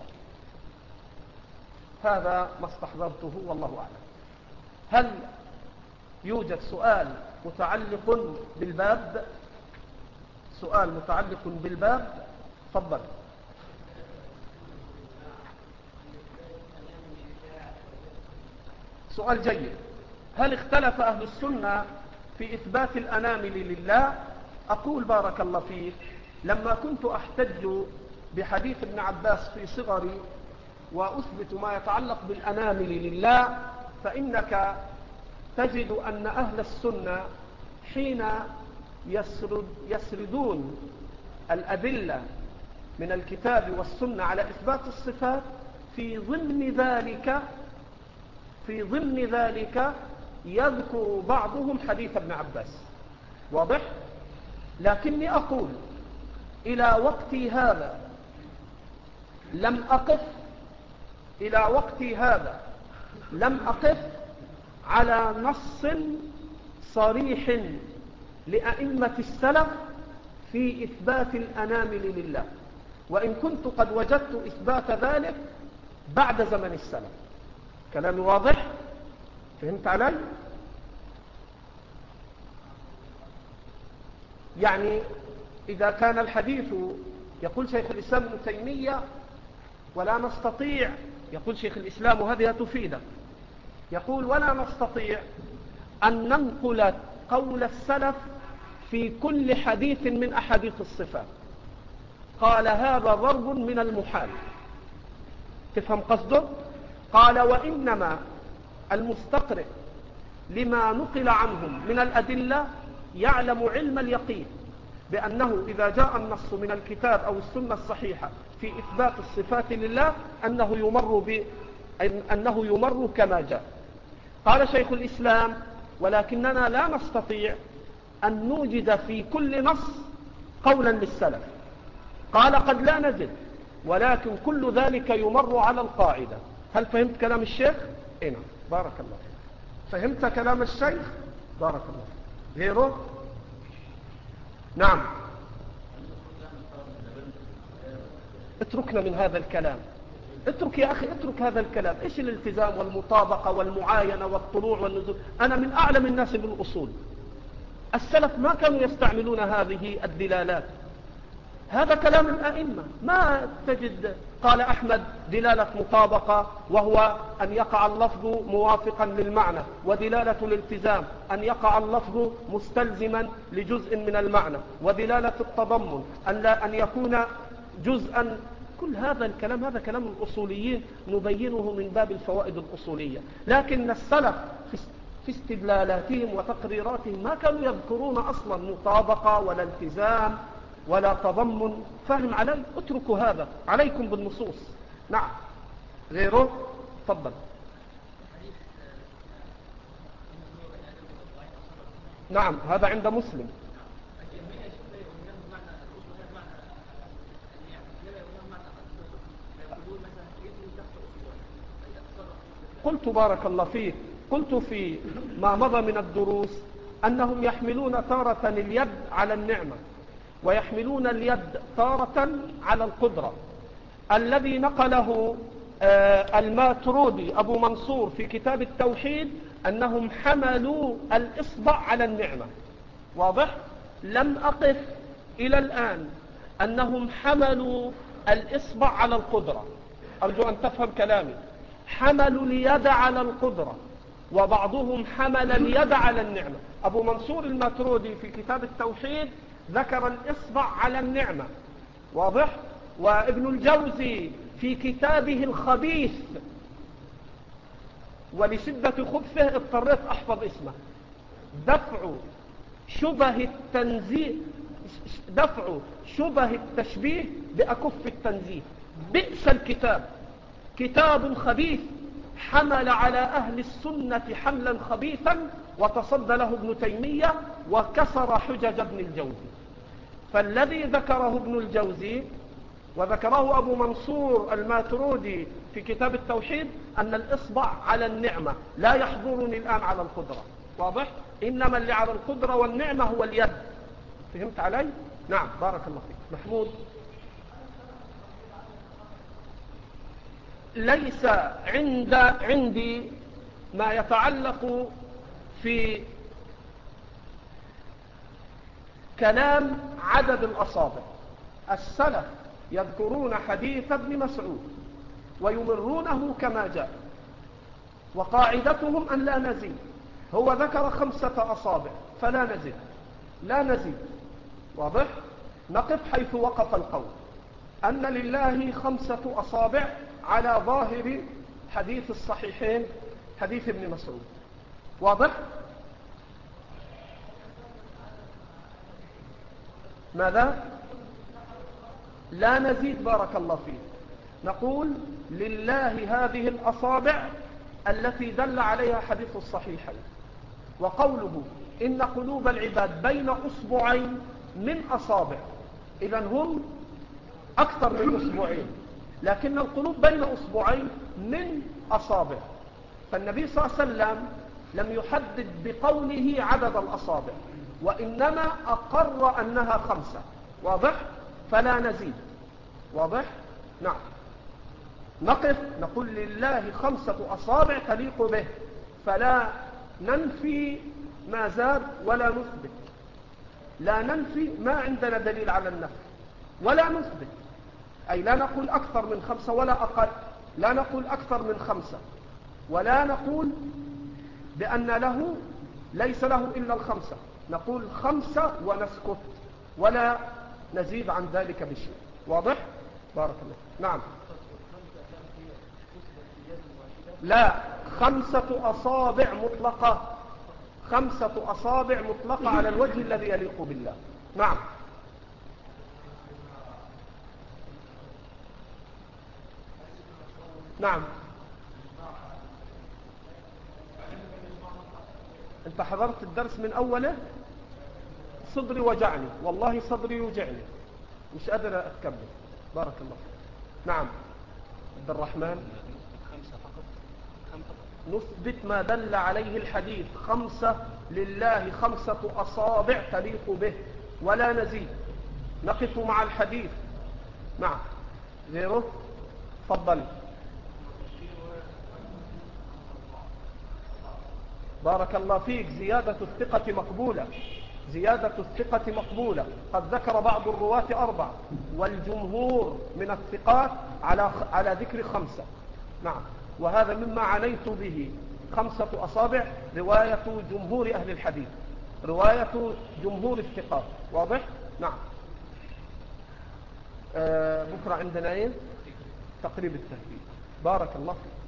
هذا ما استحضرته والله أعلم. هل يوجد سؤال متعلق بالباب؟ سؤال متعلق بالباب؟ تفضل. سؤال جيد. هل اختلف أهل السنة في إثبات الأنامل لله؟ أقول بارك الله فيك، لما كنت أحتج بحديث ابن عباس في صغري وأثبت ما يتعلق بالأنامل لله، فإنك تجد أن أهل السنة حين يسرد يسردون الأدلة من الكتاب والسنة على إثبات الصفات، في ضمن ذلك في ضمن ذلك يذكر بعضهم حديث ابن عباس. واضح؟ لكني أقول إلى وقتي هذا لم أقف إلى وقتي هذا لم أقف على نص صريح لأئمة السلف في إثبات الأنامل لله، وإن كنت قد وجدت إثبات ذلك بعد زمن السلف. كلامي واضح؟ فهمت علي؟ يعني إذا كان الحديث يقول شيخ الإسلام ابن تيمية ولا نستطيع، يقول شيخ الإسلام وهذه تفيدك، يقول ولا نستطيع أن ننقل قول السلف في كل حديث من أحاديث الصفات، قال هذا ضرب من المحال. تفهم قصده؟ قال وإنما المستقرئ لما نقل عنهم من الأدلة يعلم علم اليقين، بأنه إذا جاء النص من الكتاب أو السنة الصحيحة في إثبات الصفات لله أنه يمر, ب... أنه يمر كما جاء. قال شيخ الإسلام: ولكننا لا نستطيع أن نوجد في كل نص قولا للسلف. قال: قد لا نجد، ولكن كل ذلك يمر على القاعدة. هل فهمت كلام الشيخ؟ إيه نعم، بارك الله فيك. فهمت كلام الشيخ؟ بارك الله فيك. غيره؟ نعم. اتركنا من هذا الكلام، اترك يا أخي، اترك هذا الكلام. إيش الالتزام والمطابقة والمعاينة والطلوع والنزول؟ أنا من أعلم الناس بالأصول. السلف ما كانوا يستعملون هذه الدلالات. هذا كلام الأئمة. ما تجد قال أحمد دلالة مطابقة وهو أن يقع اللفظ موافقا للمعنى، ودلالة الالتزام أن يقع اللفظ مستلزما لجزء من المعنى، ودلالة التضمن أن, لا أن يكون جزءا. كل هذا الكلام هذا كلام الأصوليين نبينه من باب الفوائد الأصولية. لكن السلف في استدلالاتهم وتقريراتهم ما كانوا يذكرون أصلا مطابقة ولا التزام ولا تضمن. فهم علي؟ اتركوا هذا، عليكم بالنصوص. نعم. غيره؟ تفضل. نعم، هذا عند مسلم. قلت بارك الله فيك، قلت في ما مضى من الدروس أنهم يحملون تارة اليد على النعمة، ويحملون اليد تارة على القدرة. الذي نقله الماترودي أبو منصور في كتاب التوحيد أنهم حملوا الإصبع على النعمة. واضح؟ لم أقف إلى الآن أنهم حملوا الإصبع على القدرة. أرجو أن تفهم كلامي. حملوا اليد على القدرة، وبعضهم حمل اليد على النعمة. أبو منصور الماترودي في كتاب التوحيد ذكر الإصبع على النعمة. واضح؟ وابن الجوزي في كتابه الخبيث، ولشدة خبثه اضطريت أحفظ اسمه، دفع شبه التنزيه دفع شبه التشبيه بأكف التنزيه. بئس الكتاب، كتاب خبيث حمل على أهل السنة حملا خبيثا، وتصدى له ابن تيمية وكسر حجج ابن الجوزي. فالذي ذكره ابن الجوزي وذكره أبو منصور الماترودي في كتاب التوحيد أن الإصبع على النعمة، لا يحضرني الآن على القدرة. واضح؟ إنما اللي على القدرة والنعمة هو اليد. فهمت علي؟ نعم، بارك الله فيك. محمود. ليس عند عندي ما يتعلق في كلام عدد الأصابع. السلف يذكرون حديث ابن مسعود ويمرونه كما جاء، وقاعدتهم أن لا نزيد. هو ذكر خمسة أصابع فلا نزيد، لا نزيد. واضح؟ نقف حيث وقف القول أن لله خمسة أصابع على ظاهر حديث الصحيحين، حديث ابن مسعود. واضح؟ ماذا؟ لا نزيد، بارك الله فيه. نقول لله هذه الأصابع التي دل عليها حديث الصحيحين. وقوله إن قلوب العباد بين أصبعين من أصابع، إذن هم أكثر من أصبعين، لكن القلوب بين أصبعين من أصابع. فالنبي صلى الله عليه وسلم لم يحدد بقوله عدد الأصابع، وإنما أقر أنها خمسة. واضح؟ فلا نزيد. واضح؟ نعم. نقف نقول لله خمسة أصابع تليق به، فلا ننفي ما زاد ولا نثبت. لا ننفي ما عندنا دليل على النفي، ولا نثبت، أي لا نقول أكثر من خمسة ولا أقل، لا نقول أكثر من خمسة، ولا نقول بأن له ليس له إلا الخمسة. نقول خمسة ونسكت ولا نزيد عن ذلك بشيء. واضح؟ بارك الله. نعم. لا، خمسة أصابع مطلقة، خمسة أصابع مطلقة على الوجه الذي يليق بالله. نعم. نعم. انت حضرت الدرس من اوله؟ صدري وجعني، والله صدري يوجعني، مش قادر اتكبر. بارك الله فيك. نعم عبد الرحمن. خمسة فقط. خمسة فقط. نثبت ما دل عليه الحديث، خمسة لله، خمسة أصابع تليق به ولا نزيد، نقف مع الحديث. نعم غيره. تفضل. بارك الله فيك. زيادة الثقة مقبولة، زيادة الثقة مقبولة. قد ذكر بعض الرواة أربع، والجمهور من الثقات على على ذكر خمسة. نعم، وهذا مما عنيت به. خمسة أصابع رواية جمهور أهل الحديث، رواية جمهور الثقات. واضح؟ نعم. آه بكرة عندنا ايه؟ تقريب التهذيب. بارك الله فيك.